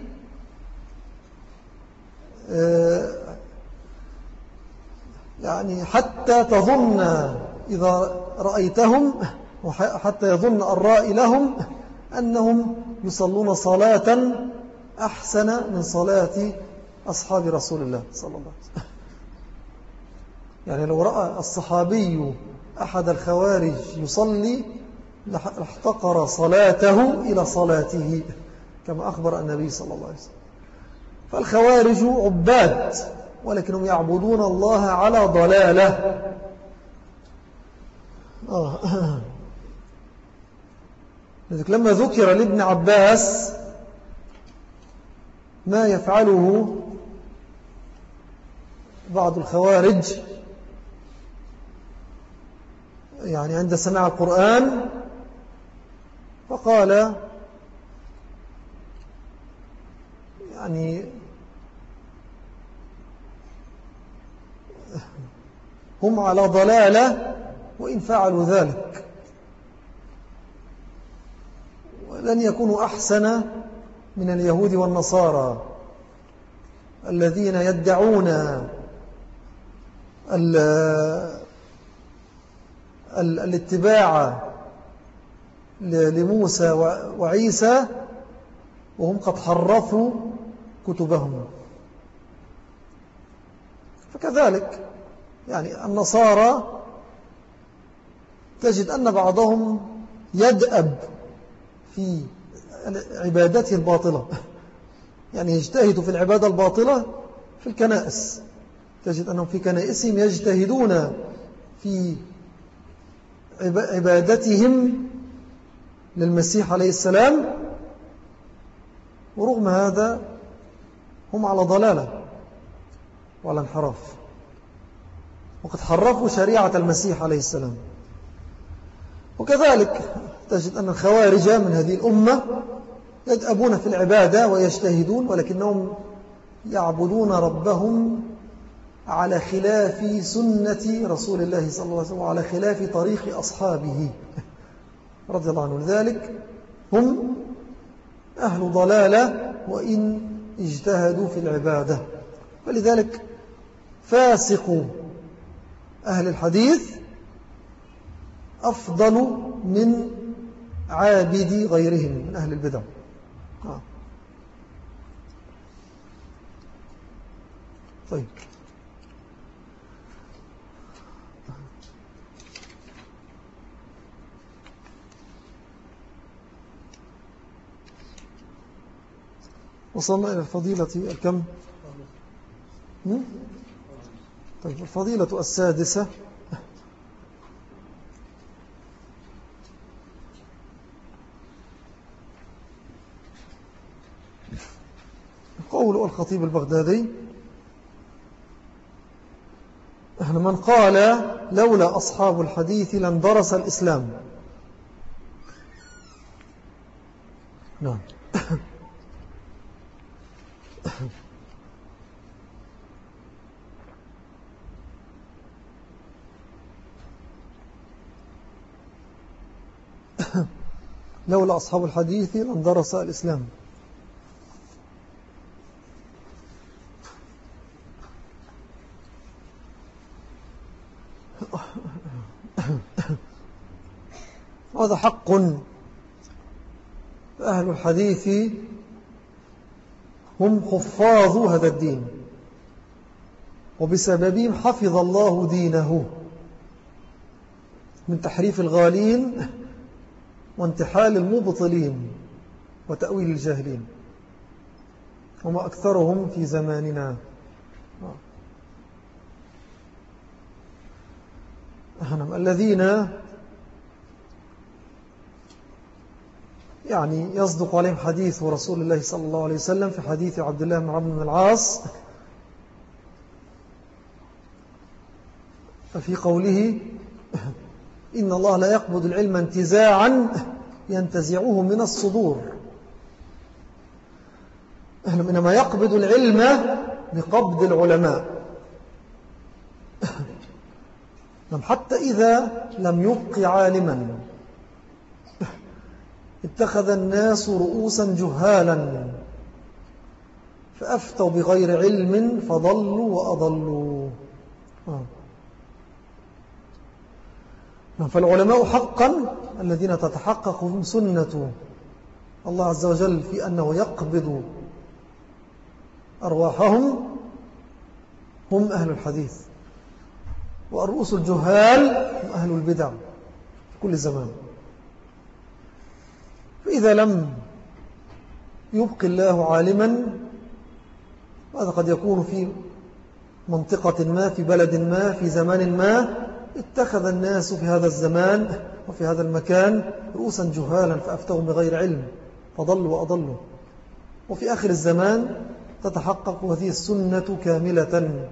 يعني حتى تظن إذا رأيتهم وحتى يظن الرائي لهم أنهم يصلون صلاة أحسن من صلاة أصحاب رسول الله صلى الله عليه وسلم. يعني لو رأى الصحابي أحد الخوارج يصلي لاحتقر صلاته إلى صلاته كما أخبر النبي صلى الله عليه وسلم. فالخوارج عباد ولكنهم يعبدون الله على ضلالة. لذلك لما ذكر لابن عباس ما يفعله بعض الخوارج يعني عند سماع القرآن، فقال يعني هم على ضلالة وإن فعلوا ذلك ولن يكونوا أحسن من اليهود والنصارى الذين يدعون الاتباع لموسى وعيسى وهم قد حرفوا كتبهم. فكذلك يعني النصارى تجد أن بعضهم يدأب في عبادته الباطلة، يعني يجتهد في العبادة الباطلة في الكنائس. تجد أنهم في كنائسهم يجتهدون في عبادتهم للمسيح عليه السلام، ورغم هذا هم على ضلالة وعلى انحراف، وقد حرفوا شريعة المسيح عليه السلام. وكذلك تجد أن الخوارج من هذه الأمة يدأبون في العبادة ويجتهدون، ولكنهم يعبدون ربهم على خلاف سنة رسول الله صلى الله عليه وسلم وعلى خلاف طريق أصحابه رضي الله عنه. لذلك هم أهل ضلالة وإن اجتهدوا في العبادة. فلذلك فاسق أهل الحديث أفضل من عابد غيرهم من أهل البدع. طيب، وصلنا إلى الفضيلة الكم؟ طيب، الفضيلة السادسة: قول الخطيب البغدادي: من قال لولا أصحاب الحديث لاندرس الإسلام. نعم. لولا أصحاب الحديث لاندرس الإسلام. هذا حق. أهل الحديث هم حفاظ هذا الدين، وبسببهم حفظ الله دينه من تحريف الغالين وانتحال المبطلين وتأويل الجاهلين، وما أكثرهم في زماننا. الذين يعني يصدق عليهم حديث رسول الله صلى الله عليه وسلم في حديث عبد الله بن عمرو بن العاص ففي قوله: إن الله لا يقبض العلم انتزاعا ينتزعه من الصدور، إنما يقبض العلم بقبض العلماء. حتى إذا لم يبق عالما اتخذ الناس رؤوسا جهالا فأفتوا بغير علم فضلوا وأضلوا. فالعلماء حقا الذين تتحقق بهم سنة الله عز وجل في أنه يقبض أرواحهم هم أهل الحديث، والرؤوس الجهال هم أهل البدع في كل زمان. فإذا لم يبق الله عالما، وهذا قد يكون في منطقة ما، في بلد ما، في زمان ما، اتخذ الناس في هذا الزمان وفي هذا المكان رؤوسا جهالا فأفتهم بغير علم فضلوا وأضلوا. وفي آخر الزمان تتحقق هذه السنة كاملة،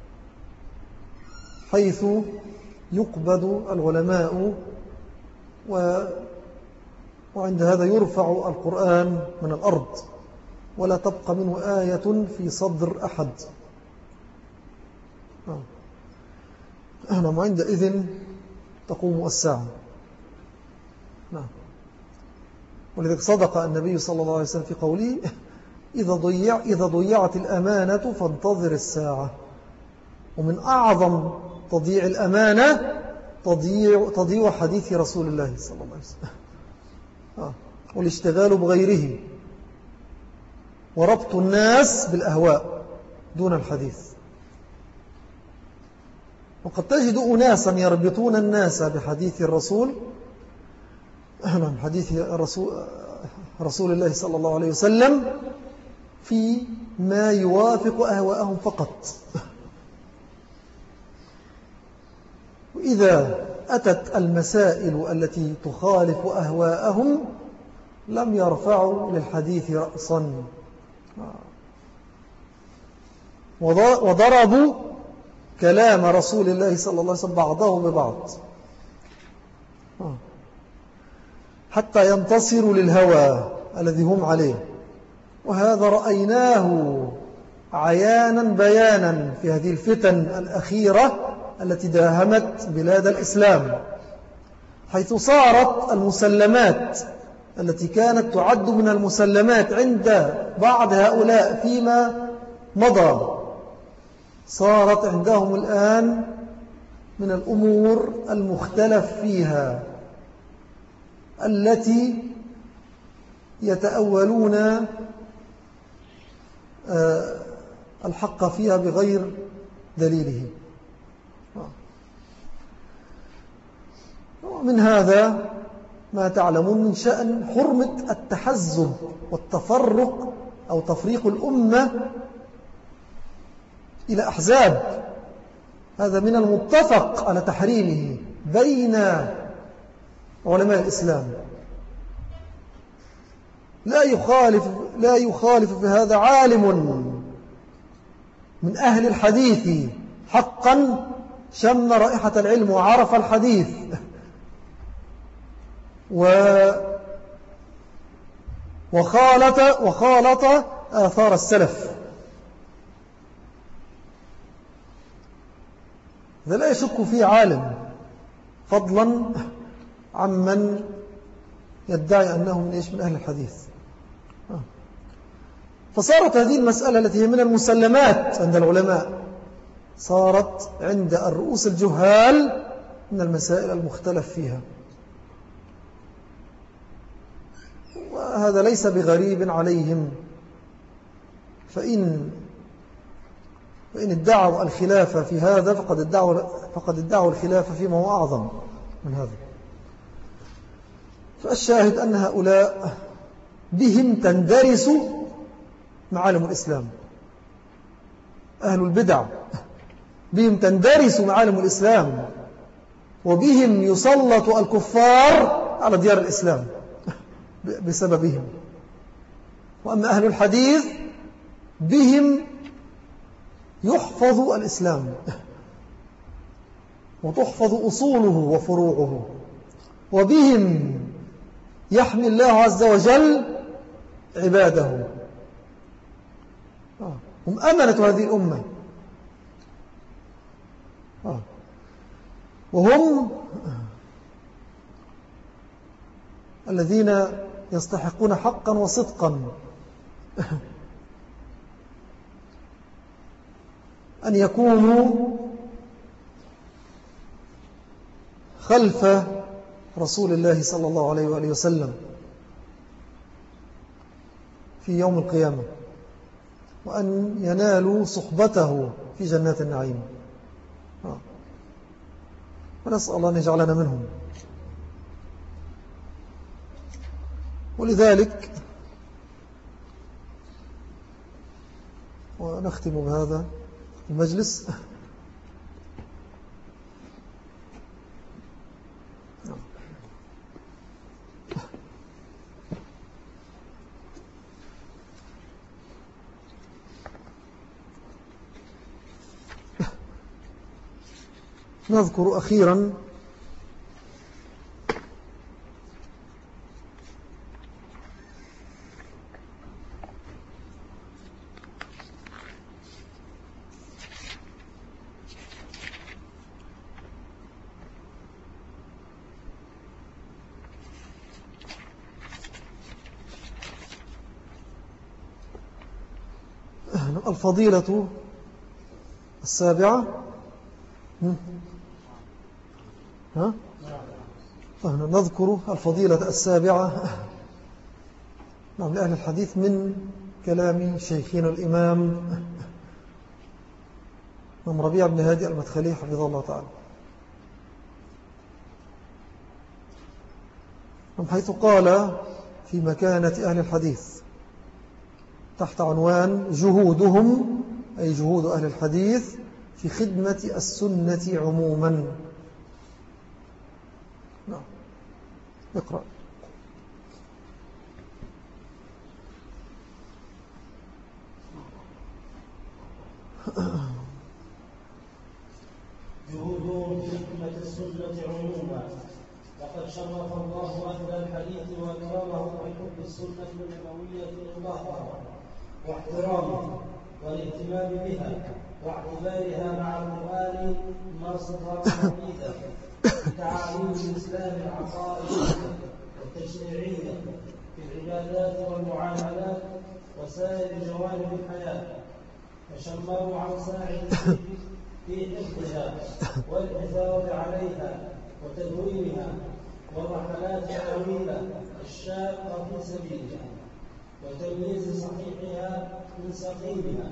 حيث يقبض العلماء وعند هذا يرفع القرآن من الأرض ولا تبقى منه آية في صدر أحد. وعندئذ تقوم الساعة. ولذلك صدق النبي صلى الله عليه وسلم في قوله: إذا ضيعت الأمانة فانتظر الساعة. ومن أعظم تضييع الأمانة تضييع حديث رسول الله صلى الله عليه وسلم، والاشتغال بغيره. وربط الناس بالأهواء دون الحديث. وقد تجد أناسا يربطون الناس بحديث الرسول، حديث رسول الله صلى الله عليه وسلم، في ما يوافق أهواءهم فقط. وإذا أتت المسائل التي تخالف أهواءهم لم يرفعوا للحديث رأسا، وضربوا كلام رسول الله صلى الله عليه وسلم بعضه ببعض حتى ينتصروا للهوى الذي هم عليه. وهذا رأيناه عيانا بيانا في هذه الفتن الأخيرة التي داهمت بلاد الإسلام، حيث صارت المسلمات التي كانت تعد من المسلمات عند بعض هؤلاء فيما مضى، صارت عندهم الآن من الأمور المختلف فيها التي يتأولون الحق فيها بغير دليله. ومن هذا ما تعلمون من شأن حرمة التحزب والتفرق أو تفريق الأمة إلى أحزاب. هذا من المتفق على تحريمه بين علماء الإسلام. لا يخالف في هذا عالم من أهل الحديث حقا شم رائحة العلم وعرف الحديث وخالط آثار السلف. هذا لا يشك فيه عالم، فضلا عمن يدعي أنه من أهل الحديث. فصارت هذه المسألة التي هي من المسلمات عند العلماء صارت عند الرؤوس الجهال من المسائل المختلف فيها. وهذا ليس بغريب عليهم، فإن ادعوا الخلافة في هذا فقد ادعوا الخلافة فيما هو أعظم من هذا. فالشاهد أن هؤلاء بهم تندرس معالم الإسلام. أهل البدع بهم تندرس معالم الإسلام، وبهم يسلط الكفار على ديار الإسلام بسببهم. وأما أهل الحديث بهم يحفظ الإسلام وتحفظ أصوله وفروعه، وبهم يحمي الله عز وجل عباده. هم أمنة هذه الأمة، وهم الذين يستحقون حقا وصدقا أن يكونوا خلف رسول الله صلى الله عليه وآله وسلم في يوم القيامة، وأن ينالوا صحبته في جنات النعيم. ونسأل الله أن يجعلنا منهم. ولذلك ونختم بهذا المجلس نذكر أخيرا الفضيلة السابعة. نذكر الفضيلة السابعة لأهل الحديث من كلام شيخنا الإمام ربيع بن هادي المدخلي حفظه الله تعالى، من حيث قال في مكانة أهل الحديث تحت عنوان جهودهم، أي جهود أهل الحديث في خدمة السنة عموما. نعم، اقرأ. جهودهم في خدمة السنة عموما. لقد شرف الله أهل الحديث وأكرمهم بحب السنة النبوية المطهرة واحترامها والاهتمام بها واعتبارها مع القرآن مصدرا حديثا لتعاليم الإسلام العقائدية والتشريعية في العبادات والمعاملات وسائر جوانب الحياة، فشمروا عن ساعد في حفظها والحفاظ عليها وتدوينها والرحلات الطويلة الشاقة في سبيلها وتمييز صحيحها من سقيمها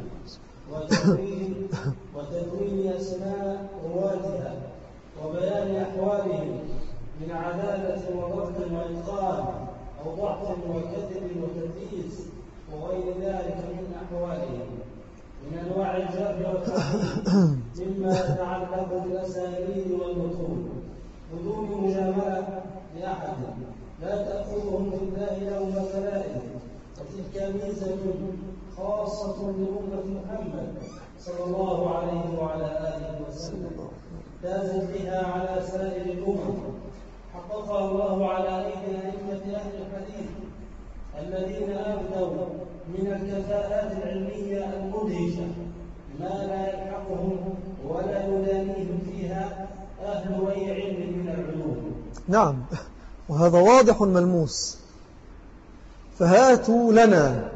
وتدوين أسماء رواتها وبيان أحوالهم من عدالة وضبط وإتقان أو ضعف وكذب وتدليس وغير ذلك من أحوالهم من أنواع الجرح والتعديل مما يتعلق بالأساليب والمتون بدون مجاملة لأحد لا تأخذهم في الله لومة لائم، وتلك ميزة خاصة بأمة محمد صلى الله عليه وعلى آله وسلم تازت بها على سائر الأمم، حققها الله على أيدي أئمة أهل الحديث الذين أبدوا من الكفاءات العلمية المدهشة ما لا يلحقهم ولا يدانيهم فيها أهل أي علم من العلوم. نعم، وهذا واضح ملموس. فهاتوا لنا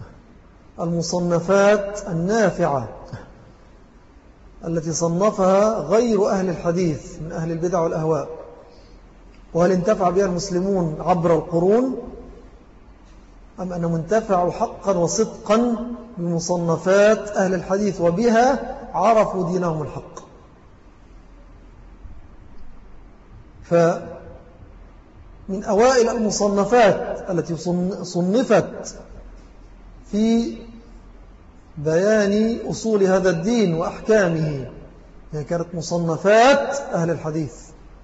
المصنفات النافعة التي صنفها غير أهل الحديث من أهل البدع والأهواء، وهل انتفع بها المسلمون عبر القرون أم أنهم انتفعوا حقا وصدقا بمصنفات أهل الحديث وبها عرفوا دينهم الحق؟ فمن أوائل المصنفات التي صنفت في بيان أصول هذا الدين وأحكامه هي كانت مصنفات أهل الحديث.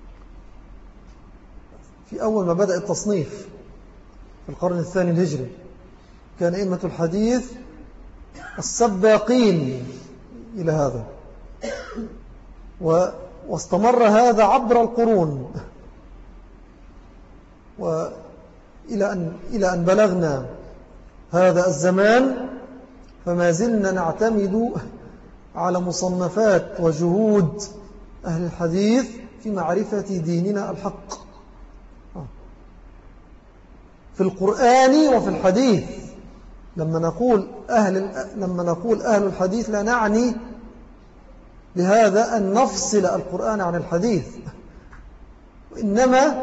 في أول ما بدأ التصنيف في القرن الثاني الهجري كان أئمة الحديث السباقين إلى هذا، واستمر هذا عبر القرون إلى أن بلغنا هذا الزمان، فما زلنا نعتمد على مصنفات وجهود أهل الحديث في معرفة ديننا الحق في القرآن وفي الحديث. لما نقول أهل الحديث لا نعني بهذا أن نفصل القرآن عن الحديث، وإنما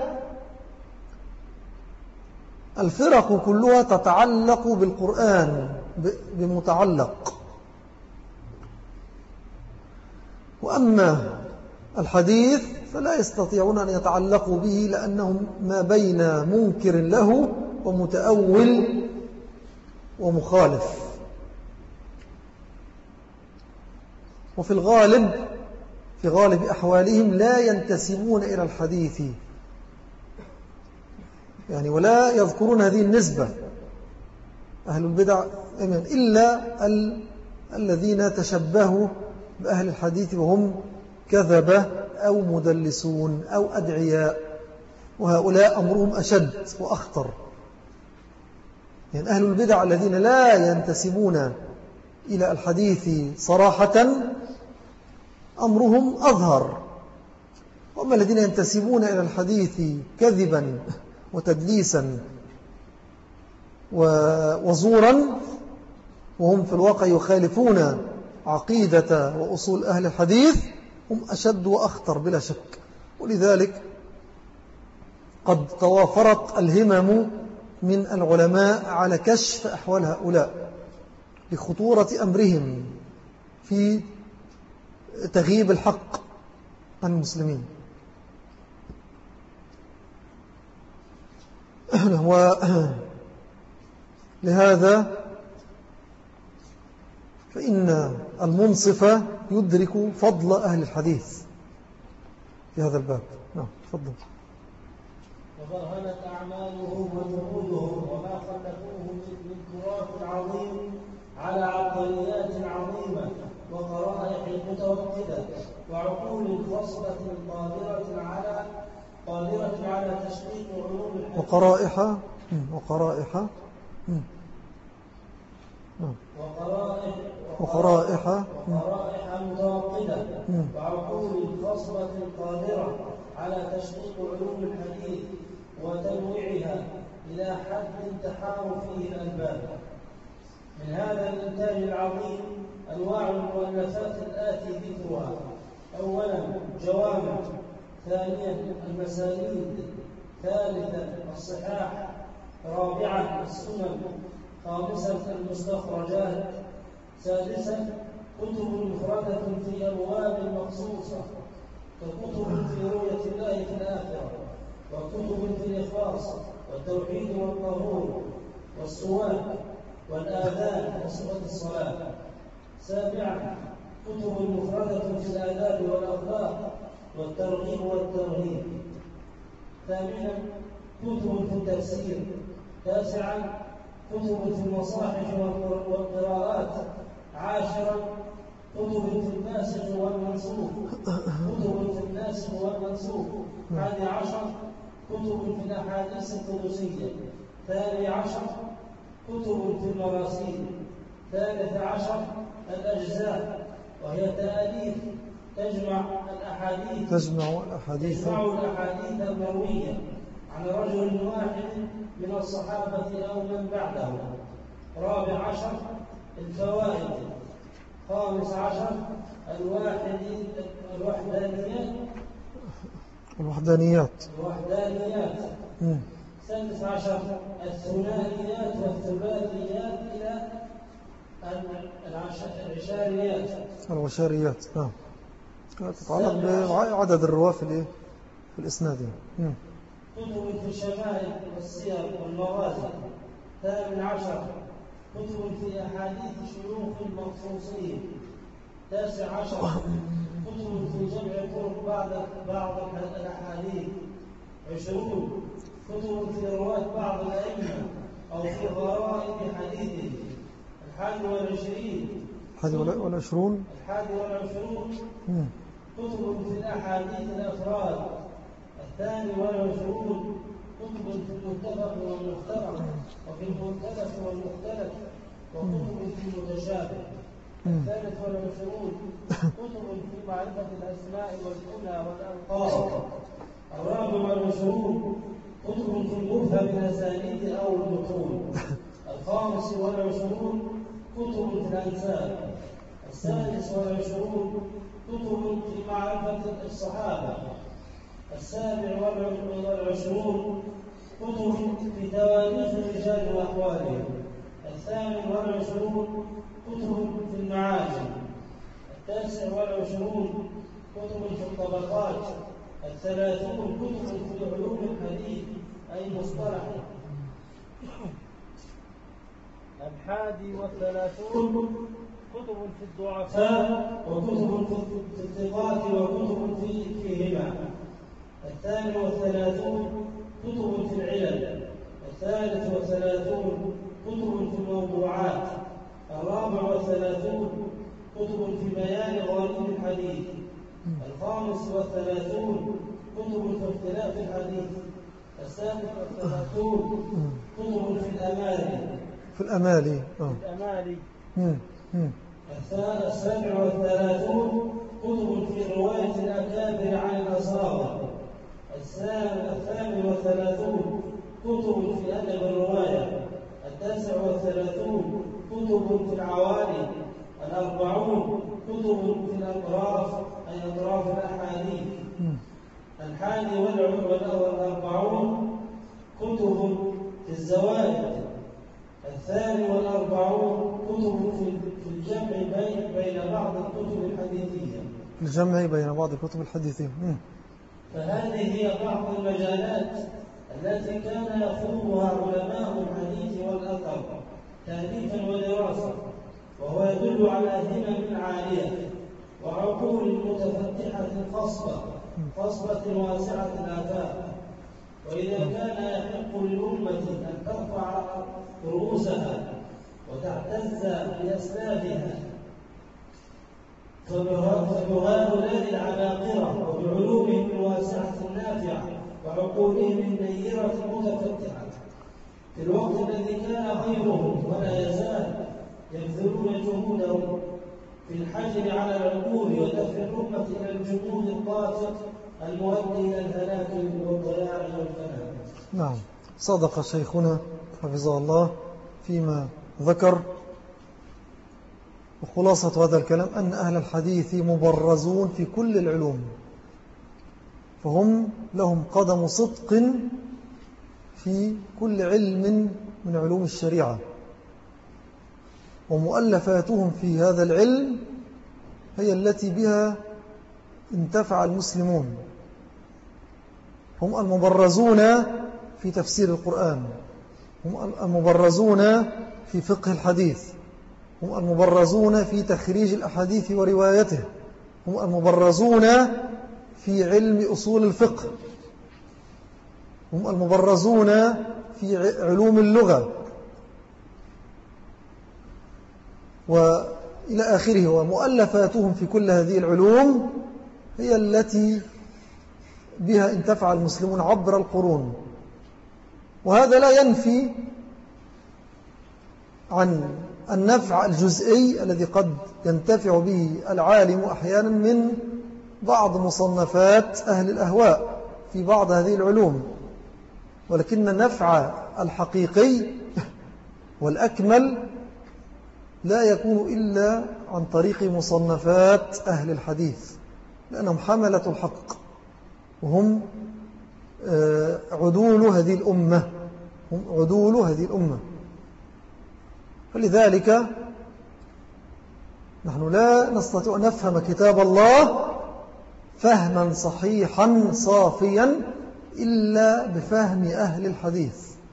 الفرق كلها تتعلق بالقرآن بمتعلق، وأما الحديث فلا يستطيعون أن يتعلقوا به لأنهم ما بين منكر له ومتأول ومخالف. وفي الغالب في غالب أحوالهم لا ينتسبون إلى الحديث، يعني ولا يذكرون هذه النسبة أهل البدع إلا الذين تشبهوا بأهل الحديث وهم كذبة أو مدلسون أو أدعياء، وهؤلاء أمرهم أشد وأخطر. يعني أهل البدع الذين لا ينتسبون إلى الحديث صراحة أمرهم أظهر، وأما الذين ينتسبون إلى الحديث كذبا وتدليسا وزورا وهم في الواقع يخالفون عقيدة وأصول أهل الحديث هم أشد وأخطر بلا شك. ولذلك قد توافرت الهمم من العلماء على كشف أحوال هؤلاء لخطورة أمرهم في تغييب الحق عن المسلمين. ولهذا فإن المنصف يدرك فضل أهل الحديث في هذا الباب. نعم تفضل. وبرهنت أعمالهم وجهودهم وما خلفوه من تراث عظيم على عقليات عظيمة وقرائح متوقدة وعقول فصلة قادرة على تشقيق علوم الحديث وقرائح متوقدة وعقول فصلة قادرة على تشقيق علوم الحديث وتنويعها إلى حد تحار فيه الألباب. من هذا الإنتاج العظيم أنواع المؤلفات الآتي ذكرها: أولا جوامع، ثانيا المسانيد، ثالثا الصحاح، رابعا السنن، خامسا المستخرجات، سادسا كتب مفردة في أبواب مخصوصة ككتب في رؤية الله في الآخرة، وكتب في الإخلاص والتوحيد والطهور والسواك والآذان وصفة الصلاة. سابعا كتب مفردة في الآداب والأخلاق والترغيب والترهيب. ثامنا كتب في التفسير. تاسعا كتب في المصاحف والقراءات. عاشرا كتب في الناسخ والمنسوخ. حادي عشر كتب في الأحاديث القدسية. ثاني عشر كتب في المراسيل. ثالث عشر الأجزاء، وهي تأليف تجمع الأحاديث المروية عن رجل واحد من الصحابة أو من بعده. رابع عشر الفوائد. خامس عشر الوحدانيات. سادس عشر الثنائيات والثلاثيات إلى العشاريات. نعم تتعلق بعدد الرواة في الإسناد. كتب في الشمائل والسير والمغازي. ثامن عشر كتب في أحاديث شيوخ مخصوصين. تاسع عشر كتب في جمع طرق بعض الأحاديث. 20 كتب في رواة بعض الأئمة أو في غرائب حديثه. 21 كتب في الأحاديث الأفراد. 22 كتب في المتفق والمختلف وفي المختلف والمختلف وكتب في المتشابه. 23 كتب في معرفة الأسماء والكنى والألقاب. 24 كتب في المفهم الأسانيد أو المتون. 25 كتب في الأنساب. 26 كتب في معرفة الصحابة. 27 كتب في تواريخ الرجال وأحوالهم. 28 كتب في المعاجم. 29 كتب في الطبقات. 30 كتب في علوم الحديث أي مصطلح. 31 كتب في الضعفاء وكتب في الثقات وكتب فيهما. 32 كتب في العلل. 33 كتب في الموضوعات. 34 كتب في بيان غريب الحديث. 35 كتب في اختلاف الحديث. 36 كتب في الأمالي. 37 كتب في رواية الأكابر عن الأصابع. 38 كتب في أدب الرواية. 39 كتب في العوالي. 40 كتب في الأطراف أي أطراف الأحاديث. 41 كتب في الزوائد. 42 كتب كتب في الجمع بين بعض الكتب الحديثية. الجمع بين بعض الكتب الحديثية. فهذه هي بعض المجالات التي كان يخوضها علماء الحديث والأثر تأليفا ودراسة، وهو يدل على همم عالية وعقول متفتحة خصبة واسعة الآفاق. وإذا كان يحق للأمة أن ترفع رؤوسها وتعتز بأسلافها فبهؤلاء العباقرة وبعلومهم الواسعة النافعة وعقولهم النيرة المتفتحة في الوقت الذي كان غيرهم ولا يزال يبذلون جهودهم في الحجر على العقول ودفع الأمة إلى الجمود الطافق المؤدي إلى الهلاك والضياع والفناء. نعم، صدق شيخنا حفظه الله فيما ذكر. وخلاصة هذا الكلام أن أهل الحديث مبرزون في كل العلوم، فهم لهم قدم صدق في كل علم من علوم الشريعة، ومؤلفاتهم في هذا العلم هي التي بها انتفع المسلمون. هم المبرزون في تفسير القرآن، هم المبرزون في فقه الحديث، هم المبرزون في تخريج الأحاديث وروايته، هم المبرزون في علم أصول الفقه، هم المبرزون في علوم اللغة وإلى آخره. ومؤلفاتهم في كل هذه العلوم هي التي بها انتفع المسلمون عبر القرون. وهذا لا ينفي عن النفع الجزئي الذي قد ينتفع به العالم أحيانا من بعض مصنفات أهل الأهواء في بعض هذه العلوم، ولكن النفع الحقيقي والأكمل لا يكون إلا عن طريق مصنفات أهل الحديث، لأنهم حملة الحق وهم عدول هذه الأمة، هم عدول هذه الأمة. فلذلك نحن لا نستطيع أن نفهم كتاب الله فهما صحيحا صافيا إلا بفهم أهل الحديث.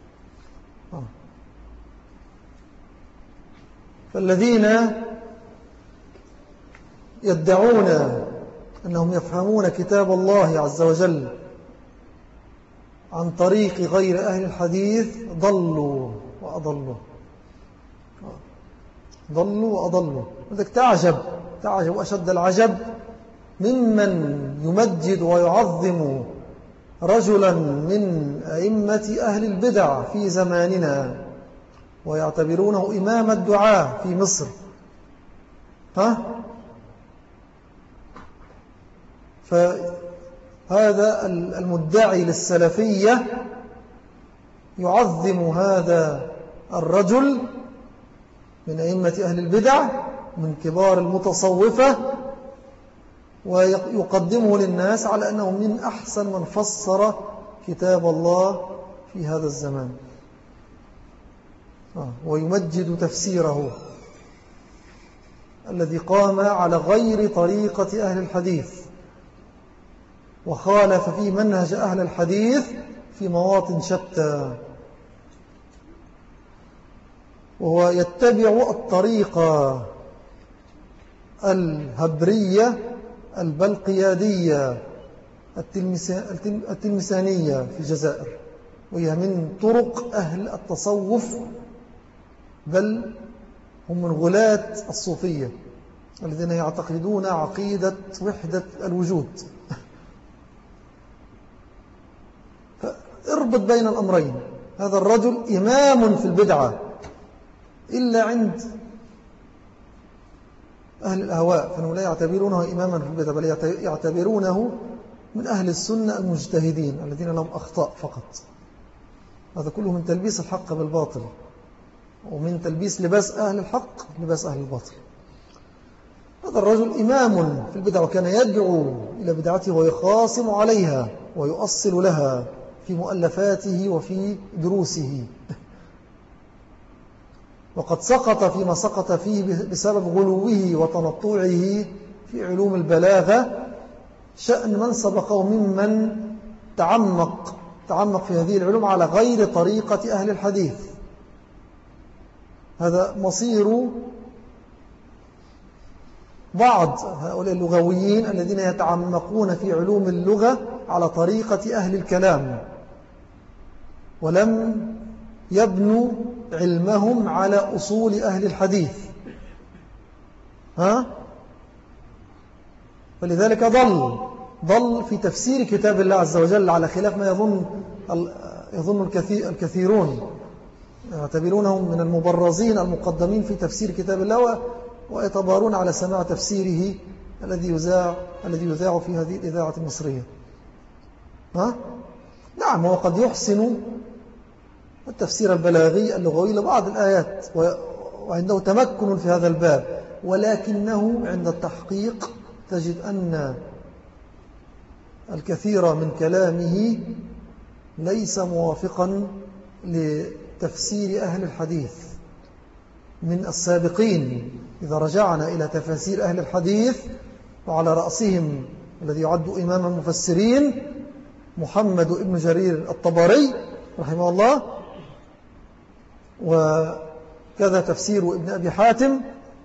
فالذين يدعون أنهم يفهمون كتاب الله عز وجل عن طريق غير أهل الحديث ضلوا وأضلوا، ضلوا وأضلوا. لذلك تعجب أشد العجب ممن يمجد ويعظم رجلا من أئمة أهل البدع في زماننا ويعتبرونه إمام الدعاء في مصر. فهذا المدعي للسلفية يعظم هذا الرجل من أئمة أهل البدع من كبار المتصوفة ويقدمه للناس على أنه من أحسن من فسر كتاب الله في هذا الزمان، ويمجد تفسيره الذي قام على غير طريقة أهل الحديث وخالف فيه منهج أهل الحديث في مواطن شتى، وهو يتبع الطريقة الهبرية البلقيادية التلمسانية في الجزائر، وهي من طرق أهل التصوف، بل هم من غلاة الصوفية الذين يعتقدون عقيدة وحدة الوجود. فاربط بين الأمرين. هذا الرجل إمام في البدعة إلا عند أهل الأهواء، فإنهم لا يعتبرونه إماما في البدعة بل يعتبرونه من أهل السنة المجتهدين الذين لهم أخطاء فقط. هذا كله من تلبيس الحق بالباطل، ومن تلبيس لباس أهل الحق لباس أهل الباطل. هذا الرجل إمام في البدع، وكان يدعو إلى بدعته ويخاصم عليها ويؤصل لها في مؤلفاته وفي دروسه. وقد سقط فيما سقط فيه بسبب غلوه وتنطعه في علوم البلاغة شأن من سبقه ممن تعمق في هذه العلوم على غير طريقة أهل الحديث. هذا مصير بعض هؤلاء اللغويين الذين يتعمقون في علوم اللغة على طريقة أهل الكلام، ولم يبنوا علمهم على أصول أهل الحديث. فلذلك ضل في تفسير كتاب الله عز وجل على خلاف ما يظن الكثيرون، يعتبرونهم من المبرزين المقدمين في تفسير كتاب الله، ويتبارون على سماع تفسيره الذي يذاع في هذه الإذاعة المصرية. نعم، هو قد يحسن التفسير البلاغي اللغوي لبعض الآيات وعنده تمكن في هذا الباب، ولكنه عند التحقيق تجد أن الكثير من كلامه ليس موافقا لتفسير أهل الحديث من السابقين. إذا رجعنا إلى تفاسير أهل الحديث وعلى رأسهم الذي يعد إمام المفسرين محمد ابن جرير الطبري رحمه الله، وكذا تفسير ابن أبي حاتم،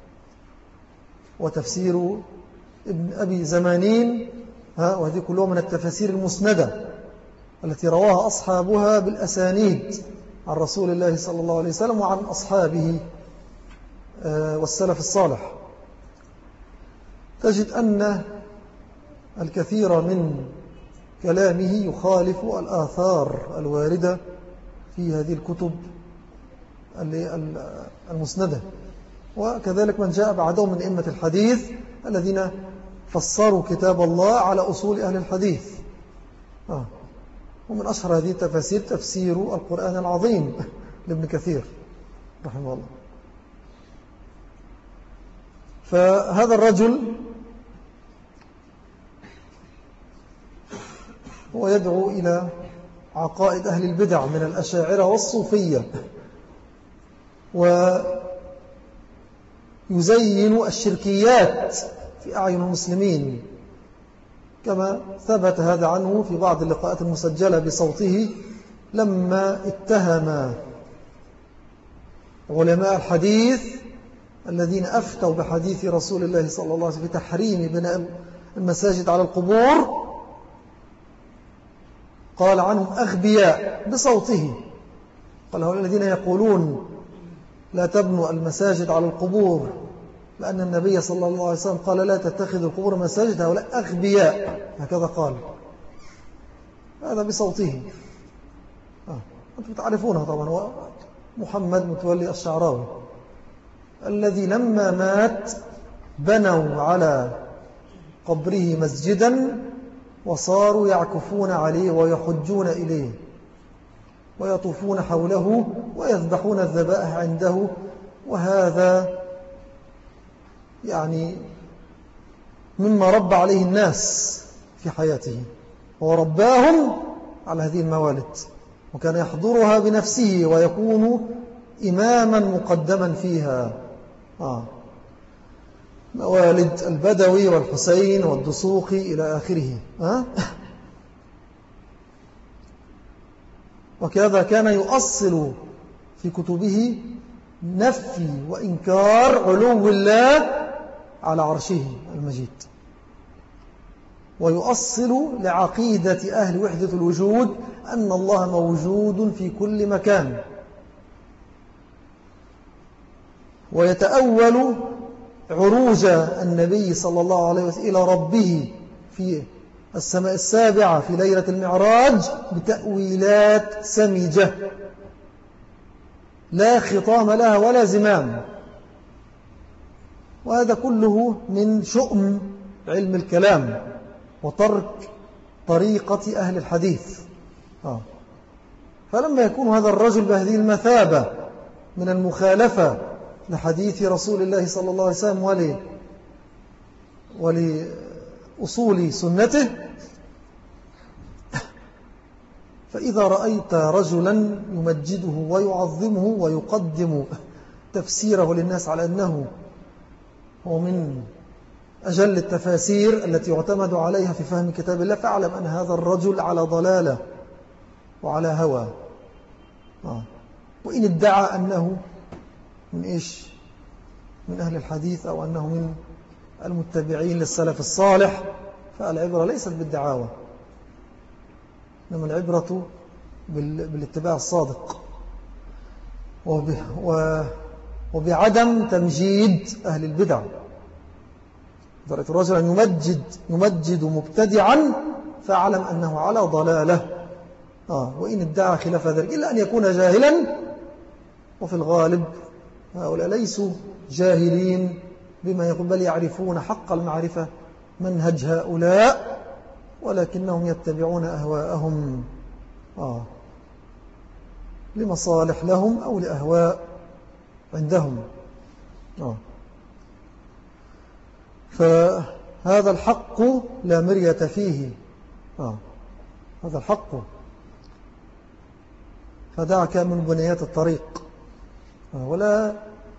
وتفسير ابن أبي زمانين، وهذه كلها من التفاسير المسندة التي رواها أصحابها بالأسانيد عن رسول الله صلى الله عليه وسلم وعن أصحابه والسلف الصالح. تجد أن الكثير من كلامه يخالف الآثار الواردة في هذه الكتب المسندة، وكذلك من جاء بعدهم من أئمة الحديث الذين فسروا كتاب الله على أصول أهل الحديث. ومن أشهر هذه التفاسير تفسير القرآن العظيم لابن كثير رحمه الله. فهذا الرجل هو يدعو إلى عقائد أهل البدع من الأشاعرة والصوفية، ويزين الشركيات في أعين المسلمين، كما ثبت هذا عنه في بعض اللقاءات المسجلة بصوته لما اتهم علماء الحديث الذين أفتوا بحديث رسول الله صلى الله عليه وسلم في تحريم بناء المساجد على القبور، قال عنهم أغبياء بصوته. قال هؤلاء الذين يقولون لا تبنوا المساجد على القبور لأن النبي صلى الله عليه وسلم قال لا تتخذ القبور مساجد، هؤلاء أغبياء، هكذا قال، هذا بصوته. أنتم تعرفونه طبعا، هو محمد متولي الشعراوي الذي لما مات بنوا على قبره مسجدا وصاروا يعكفون عليه ويحجون إليه ويطوفون حوله ويذبحون الذبائح عنده. وهذا يعني مما ربى عليه الناس في حياته، ورباهم على هذه الموالد، وكان يحضرها بنفسه ويكون إماما مقدما فيها. موالد البدوي والحسين والدسوقي إلى آخره. وكذا كان يؤصل في كتبه نفي وإنكار علو الله على عرشه المجيد، ويؤصل لعقيدة أهل وحدة الوجود أن الله موجود في كل مكان، ويتأول عروج النبي صلى الله عليه وسلم إلى ربه في السماء السابعة في ليلة المعراج بتأويلات سمجة لا خطام لها ولا زمام. وهذا كله من شؤم علم الكلام وترك طريقة أهل الحديث. فلما يكون هذا الرجل بهذه المثابة من المخالفة لحديث رسول الله صلى الله عليه وسلم ولأصول سنته، فإذا رأيت رجلا يمجده ويعظمه ويقدم تفسيره للناس على أنه هو من أجل التفاسير التي يعتمد عليها في فهم كتاب الله، فاعلم أن هذا الرجل على ضلالة وعلى هوى. وإن ادعى أنه من إيش؟ من أهل الحديث أو أنه من المتبعين للسلف الصالح، فالعبرة ليست بالدعاوى، إنما العبرة بالاتباع الصادق وبعدم تمجيد أهل البدع. رأيت رجلا يمجد مبتدعا فاعلم أنه على ضلالة، وإن ادعى خلاف ذلك، إلا أن يكون جاهلا، وفي الغالب هؤلاء ليسوا جاهلين بما يقول، بل يعرفون حق المعرفة منهج هؤلاء، ولكنهم يتبعون أهواءهم لمصالح لهم أو لأهواء عندهم. فهذا الحق لا مرية فيه، هذا الحق، فدعك من بنيات الطريق، ولا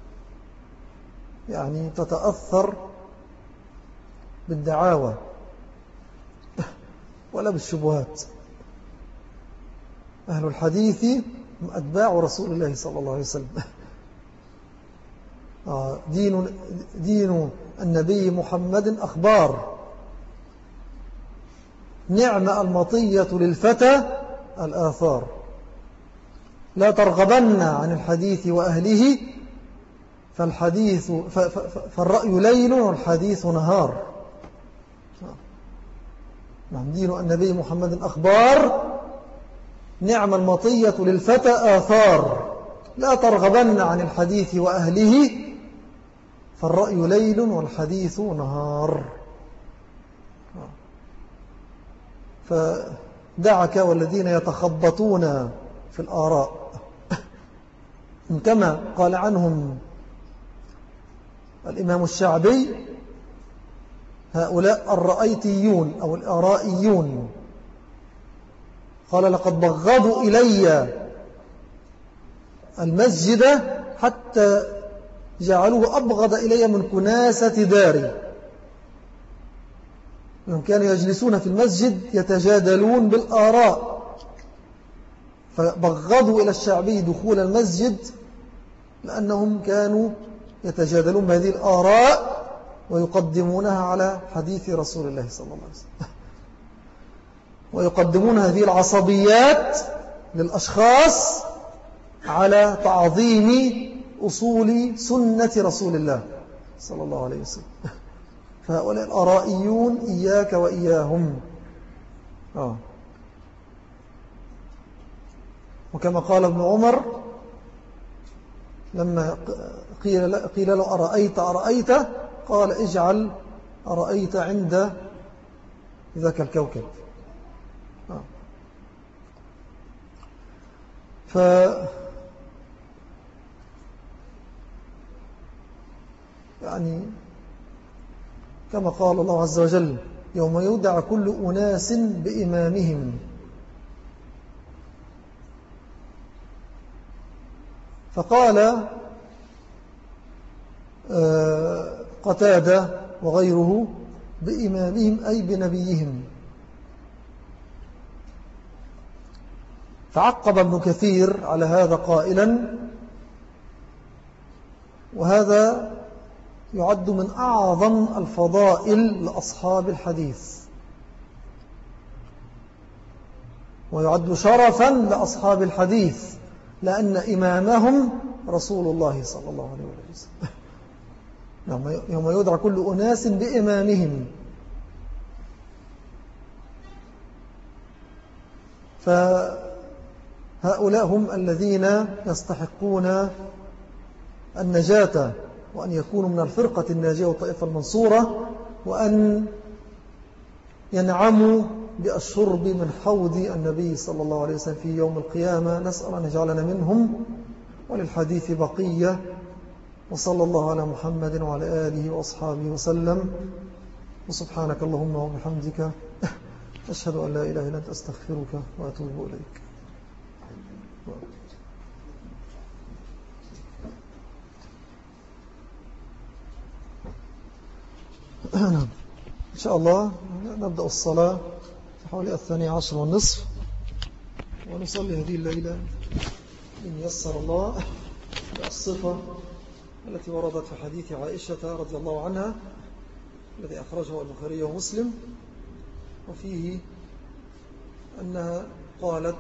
يعني تتأثر بالدعاوى ولا بالشبهات. أهل الحديث أتباع رسول الله صلى الله عليه وسلم. دين النبي محمد أخبار، نعم المطية للفتى الآثار، لا ترغبن عن الحديث وأهله فالرأي ليل والحديث نهار. دين النبي محمد أخبار، نعم المطية للفتى آثار، لا ترغبن عن الحديث وأهله فالرأي ليل والحديث نهار. فدعك والذين يتخبطون في الآراء، كما قال عنهم الإمام الشعبي: هؤلاء الرأيتيون أو الآرائيون، قال: لقد بغضوا إلي المسجد حتى جعلوه أبغض إلي من كناسة داري. لأنهم كانوا يجلسون في المسجد يتجادلون بالآراء، فبغضوا إلى الشعبي دخول المسجد لأنهم كانوا يتجادلون بهذه الآراء ويقدمونها على حديث رسول الله صلى الله عليه وسلم، ويقدمون هذه العصبيات للأشخاص على تعظيم أصول سنة رسول الله صلى الله عليه وسلم. فهؤلاء الآرائيون إياك وإياهم. وكما قال ابن عمر لما قيل له أرأيت قال: اجعل أرأيت عند ذاك الكوكب. يعني كما قال الله عز وجل: يوم يدعى كل أناس بإمامهم. فقال قتادة وغيره: بإمامهم أي بنبيهم. فعقب ابن كثير على هذا قائلا: وهذا يعد من أعظم الفضائل لأصحاب الحديث، ويعد شرفا لأصحاب الحديث، لأن إمامهم رسول الله صلى الله عليه وسلم. يوم يدعى كل أناس بإمامهم. فهؤلاء هم الذين يستحقون النجاة، وأن يكونوا من الفرقة الناجية والطائفة المنصورة، وأن ينعموا بالشرب من حوض النبي صلى الله عليه وسلم في يوم القيامة. نسأل أن يجعلنا منهم، وللحديث بقية. وصلى الله على محمد وعلى آله وأصحابه وسلم. وسبحانك اللهم وبحمدك، أشهد أن لا إله إلا أنت، أستغفرك وأتوب إليك. إن شاء الله نبدأ الصلاة في حوالي 12:30 ونصلي هذه الليلة إن يسر الله الصفة التي وردت في حديث عائشة رضي الله عنها الذي أخرجه البخاري ومسلم، وفيه أنها قالت: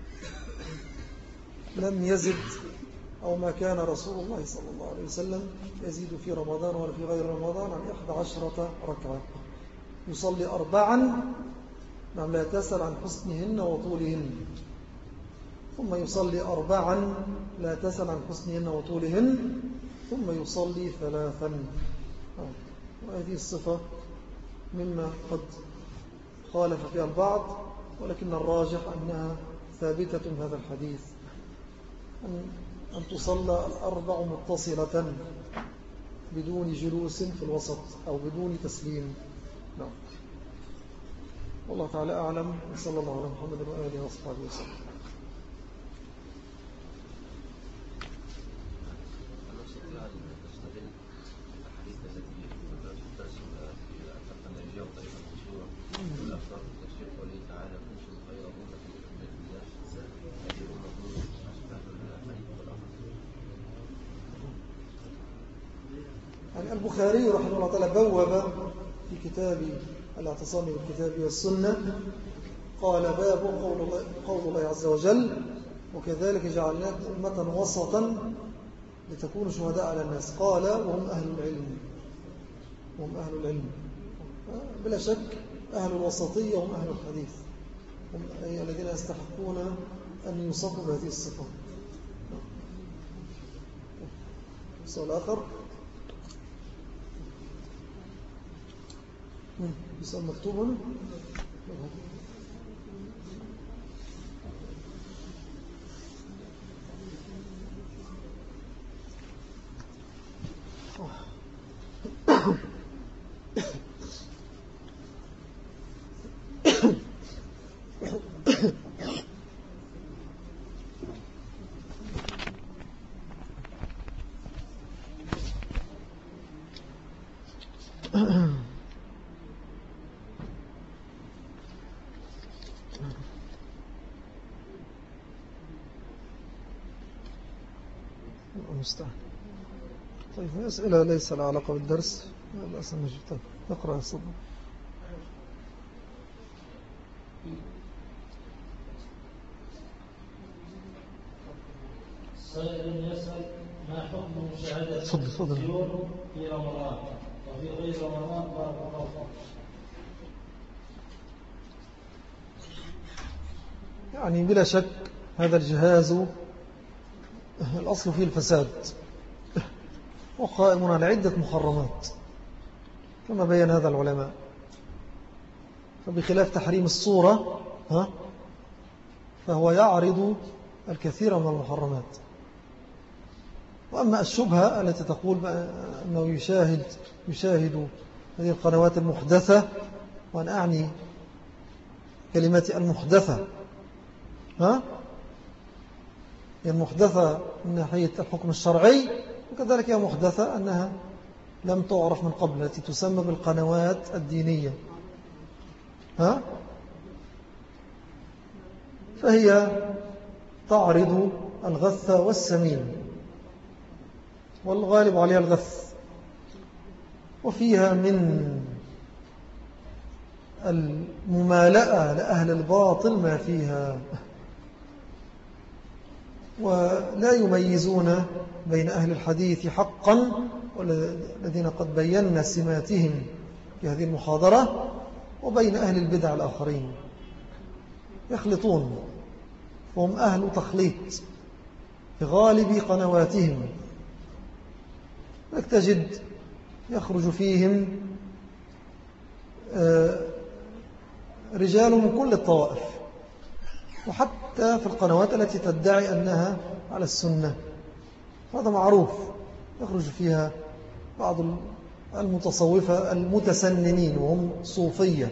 لم يزد أو ما كان رسول الله صلى الله عليه وسلم يزيد في رمضان ولا في غير رمضان عن 11 ركعة، يصلي 4 نعم لا تسأل عن حسنهن وطولهن، ثم يصلي 4 لا تسأل عن حسنهن وطولهن، ثم يصلي 3. وهذه الصفة مما قد خالف فيها البعض، ولكن الراجح أنها ثابتة من هذا الحديث، أن تصلى 4 متصلة بدون جلوس في الوسط أو بدون تسليم. نعم. والله تعالى أعلم، وصلى الله على محمد وآله وصحبه وسلم. يعني البخاري رحمه الله تعالى بوب في كتاب الاعتصام بالكتاب والسنة، قال: باب قول الله عز وجل: وكذلك جعلناكم أمة وسطا لتكونوا شهداء على الناس. قال: وهم أهل العلم. وهم أهل العلم بلا شك أهل الوسطية هم أهل الحديث، هم الذين يستحقون أن يوصفوا بهذه الصفة. السؤال الآخر بسؤال مكتوب هنا. المستعان. طيب، أسئلة ليس لها علاقة بالدرس لا بأس نجيب. طيب نقرأ يا صدق. سائل يسأل: ما حكم مشاهدة الطيور في رمضان وفي غير رمضان؟ بارك الله فيك. يعني بلا شك هذا الجهاز الأصل فيه الفساد، وقائم على عدة محرمات كما بيّن هذا العلماء، فبخلاف تحريم الصورة فهو يعرض الكثير من المحرمات. وأما الشبهة التي تقول أنه يشاهد هذه القنوات المحدثة، وأنا أعني كلماتي المحدثة، هي المحدثة من ناحية الحكم الشرعي، وكذلك هي محدثة أنها لم تعرف من قبل، التي تسمى بالقنوات الدينية. فهي تعرض الغث والسمين، والغالب عليها الغث، وفيها من الممالأة لأهل الباطل ما فيها، ولا يميزون بين أهل الحديث حقا والذين قد بينا سماتهم في هذه المحاضرة، وبين أهل البدع الآخرين، يخلطون، وهم أهل تخليط في غالب قنواتهم. تجد يخرج فيهم رجال من كل الطوائف، وحتى في القنوات التي تدعي أنها على السنة، هذا معروف، يخرج فيها بعض المتصوفة المتسننين وهم صوفية،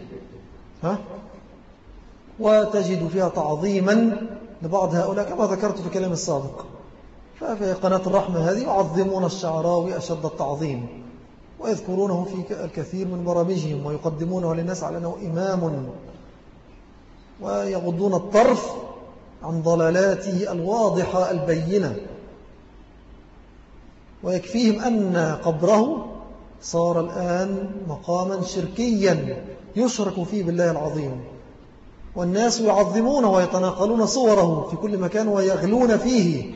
وتجد فيها تعظيما لبعض هؤلاء كما ذكرت في كلام السابق. ففي قناة الرحمة هذه يعظمون الشعراوي أشد التعظيم، ويذكرونه في الكثير من برامجهم ويقدمونه للناس على أنه إمام، ويغضون الطرف عن ضلالاته الواضحة البينة. ويكفيهم أن قبره صار الآن مقاما شركيا يشرك فيه بالله العظيم، والناس يعظمونه ويتناقلون صوره في كل مكان ويغلون فيه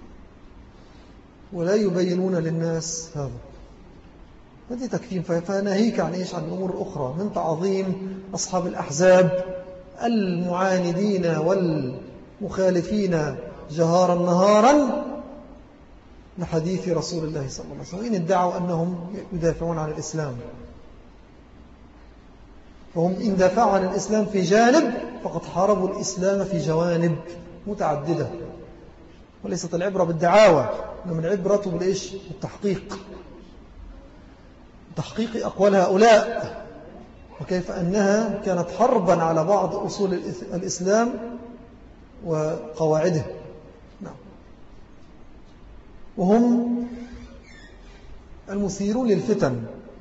ولا يبينون للناس هذا. هذه تكفيهم. فناهيك عن إيش؟ عن الأمور الأخرى من تعظيم أصحاب الأحزاب المعاندين والمخالفين جهارا نهارا لحديث رسول الله صلى الله عليه وسلم، إن ادعوا أنهم يدافعون عن الإسلام. فهم إن دافعوا عن الإسلام في جانب فقد حاربوا الإسلام في جوانب متعددة. وليست العبرة بالدعاوى، إنما العبرة بالإيش؟ بالتحقيق، تحقيق أقوال هؤلاء، وكيف أنها كانت حربا على بعض أصول الإسلام وقواعده. نعم. وهم المثيرون للفتن،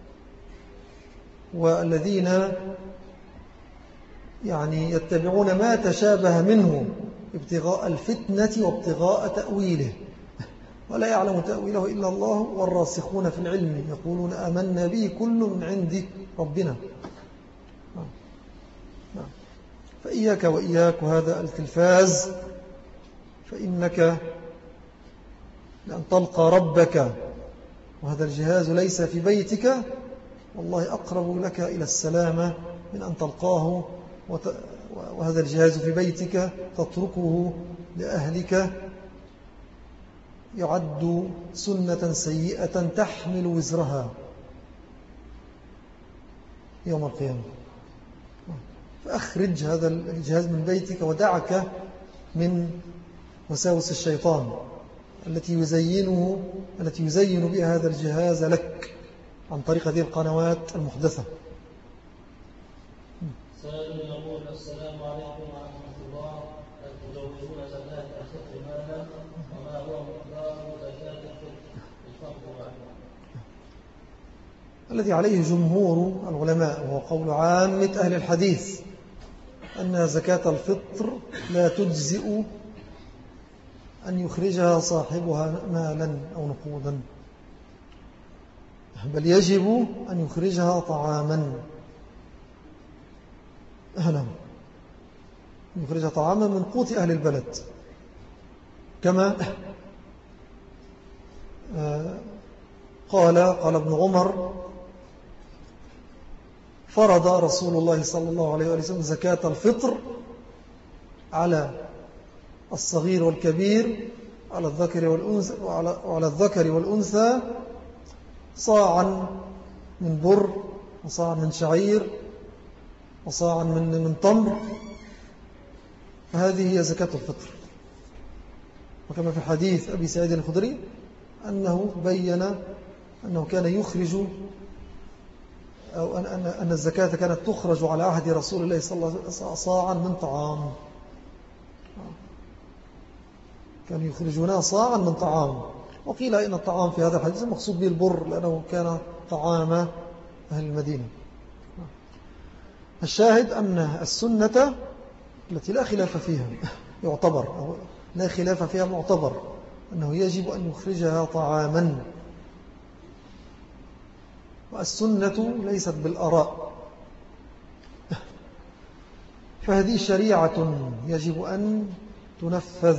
والذين يعني يتبعون ما تشابه منه ابتغاء الفتنة وابتغاء تأويله، ولا يعلم تأويله إلا الله والراسخون في العلم يقولون آمنا به كل من عند ربنا. فإياك وإياك وهذا التلفاز، فإنك لأن تلقى ربك وهذا الجهاز ليس في بيتك والله أقرب لك إلى السلامة من أن تلقاه وهذا الجهاز في بيتك تتركه لأهلك يعد سنة سيئة تحمل وزرها يوم القيامة. فأخرج هذا الجهاز من بيتك ودعك من وساوس الشيطان التي يزين بها هذا الجهاز لك عن طريق هذه القنوات المحدثة. سائل يقول: السلام عليكم ورحمة الله، هل تجوزون زكاة الفطر مالا؟ وما هو مقدار زكاة الفطر؟ الذي عليه جمهور العلماء وهو قول عامة أهل الحديث أن زكاة الفطر لا تجزئ أن يخرجها صاحبها مالا أو نقودا، بل يجب أن يخرجها طعاما. يخرجها طعاما من قوت أهل البلد، كما قال ابن عمر: فرض رسول الله صلى الله عليه وسلم زكاة الفطر على الصغير والكبير، على الذكر والأنثى صاعا من بر، وصاعا من شعير، وصاعا من تمر، فهذه هي زكاة الفطر. وكما في حديث أبي سعيد الخدري أنه بين أنه كان يخرج، أو أن الزكاة كانت تخرج على عهد رسول الله صلى الله عليه وسلم صاعا من طعام، كانوا يخرجونها صاعا من طعام. وقيل إن الطعام في هذا الحديث مقصود به البر، لأنه كان طعام أهل المدينة. الشاهد أن السنة التي لا خلاف فيها يعتبر، أو لا خلاف فيها معتبر، أنه يجب أن يخرجها طعاما. والسنة ليست بالآراء، فهذه شريعة يجب أن تنفذ.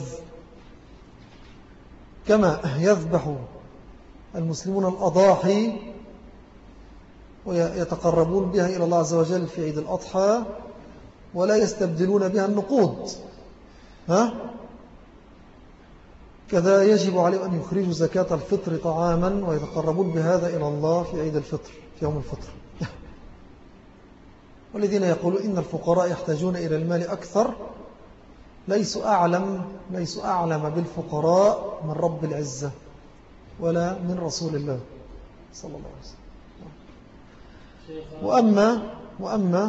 كما يذبح المسلمون الأضاحي ويتقربون بها إلى الله عز وجل في عيد الأضحى ولا يستبدلون بها النقود، كذا يجب عليهم أن يخرجوا زكاة الفطر طعاما ويتقربون بهذا إلى الله في عيد الفطر، في يوم الفطر. والذين يقولون إن الفقراء يحتاجون إلى المال أكثر ليسوا أعلم بالفقراء من رب العزة ولا من رسول الله صلى الله عليه وسلم. وأما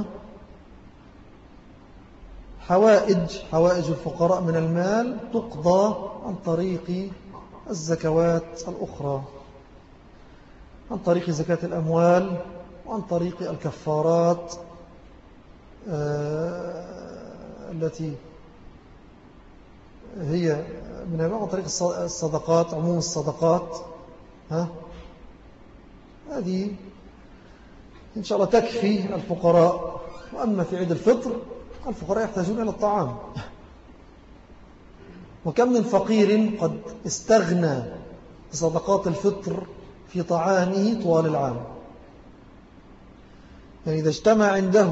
حوائج الفقراء من المال تقضى عن طريق الزكوات الأخرى. عن طريق زكاة الأموال وعن طريق الكفارات التي هي من عن طريق الصدقات، عموم الصدقات. هذه إن شاء الله تكفي الفقراء. وأما في عيد الفطر الفقراء يحتاجون إلى الطعام، وكم من فقير قد استغنى بصدقات الفطر في طعامه طوال العام. يعني إذا اجتمع عنده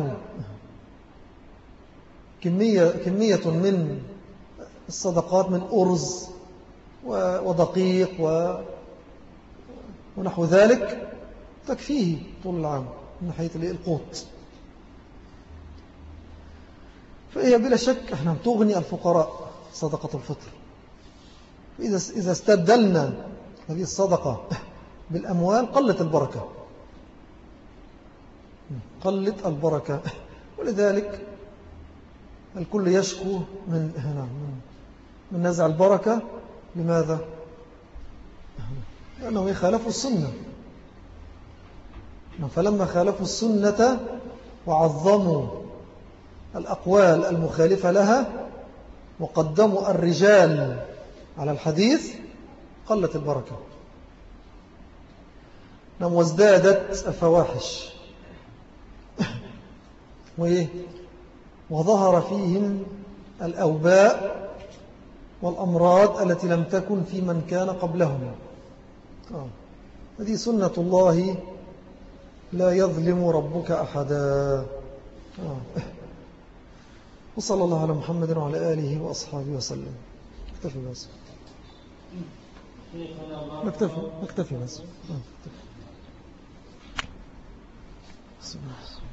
كمية من الصدقات من أرز ودقيق ونحو ذلك تكفيه طول العام من ناحية القوت. فهي بلا شك احنا تغني الفقراء صدقة الفطر. إذا استبدلنا هذه الصدقة بالأموال قلت البركة، قلت البركة. ولذلك الكل يشكو من نزع البركة. لماذا؟ لأنه يخالفوا السنة. فلما خالفوا السنة وعظموا الأقوال المخالفة لها وقدموا الرجال على الحديث قلت البركة. وازدادت الفواحش وظهر فيهم الأوباء والأمراض التي لم تكن في من كان قبلهم. هذه سنة الله لا يظلم ربك أحدا. وصلى الله على محمد وعلى آله وأصحابه وسلم. نكتفي بس. نكتفي بس.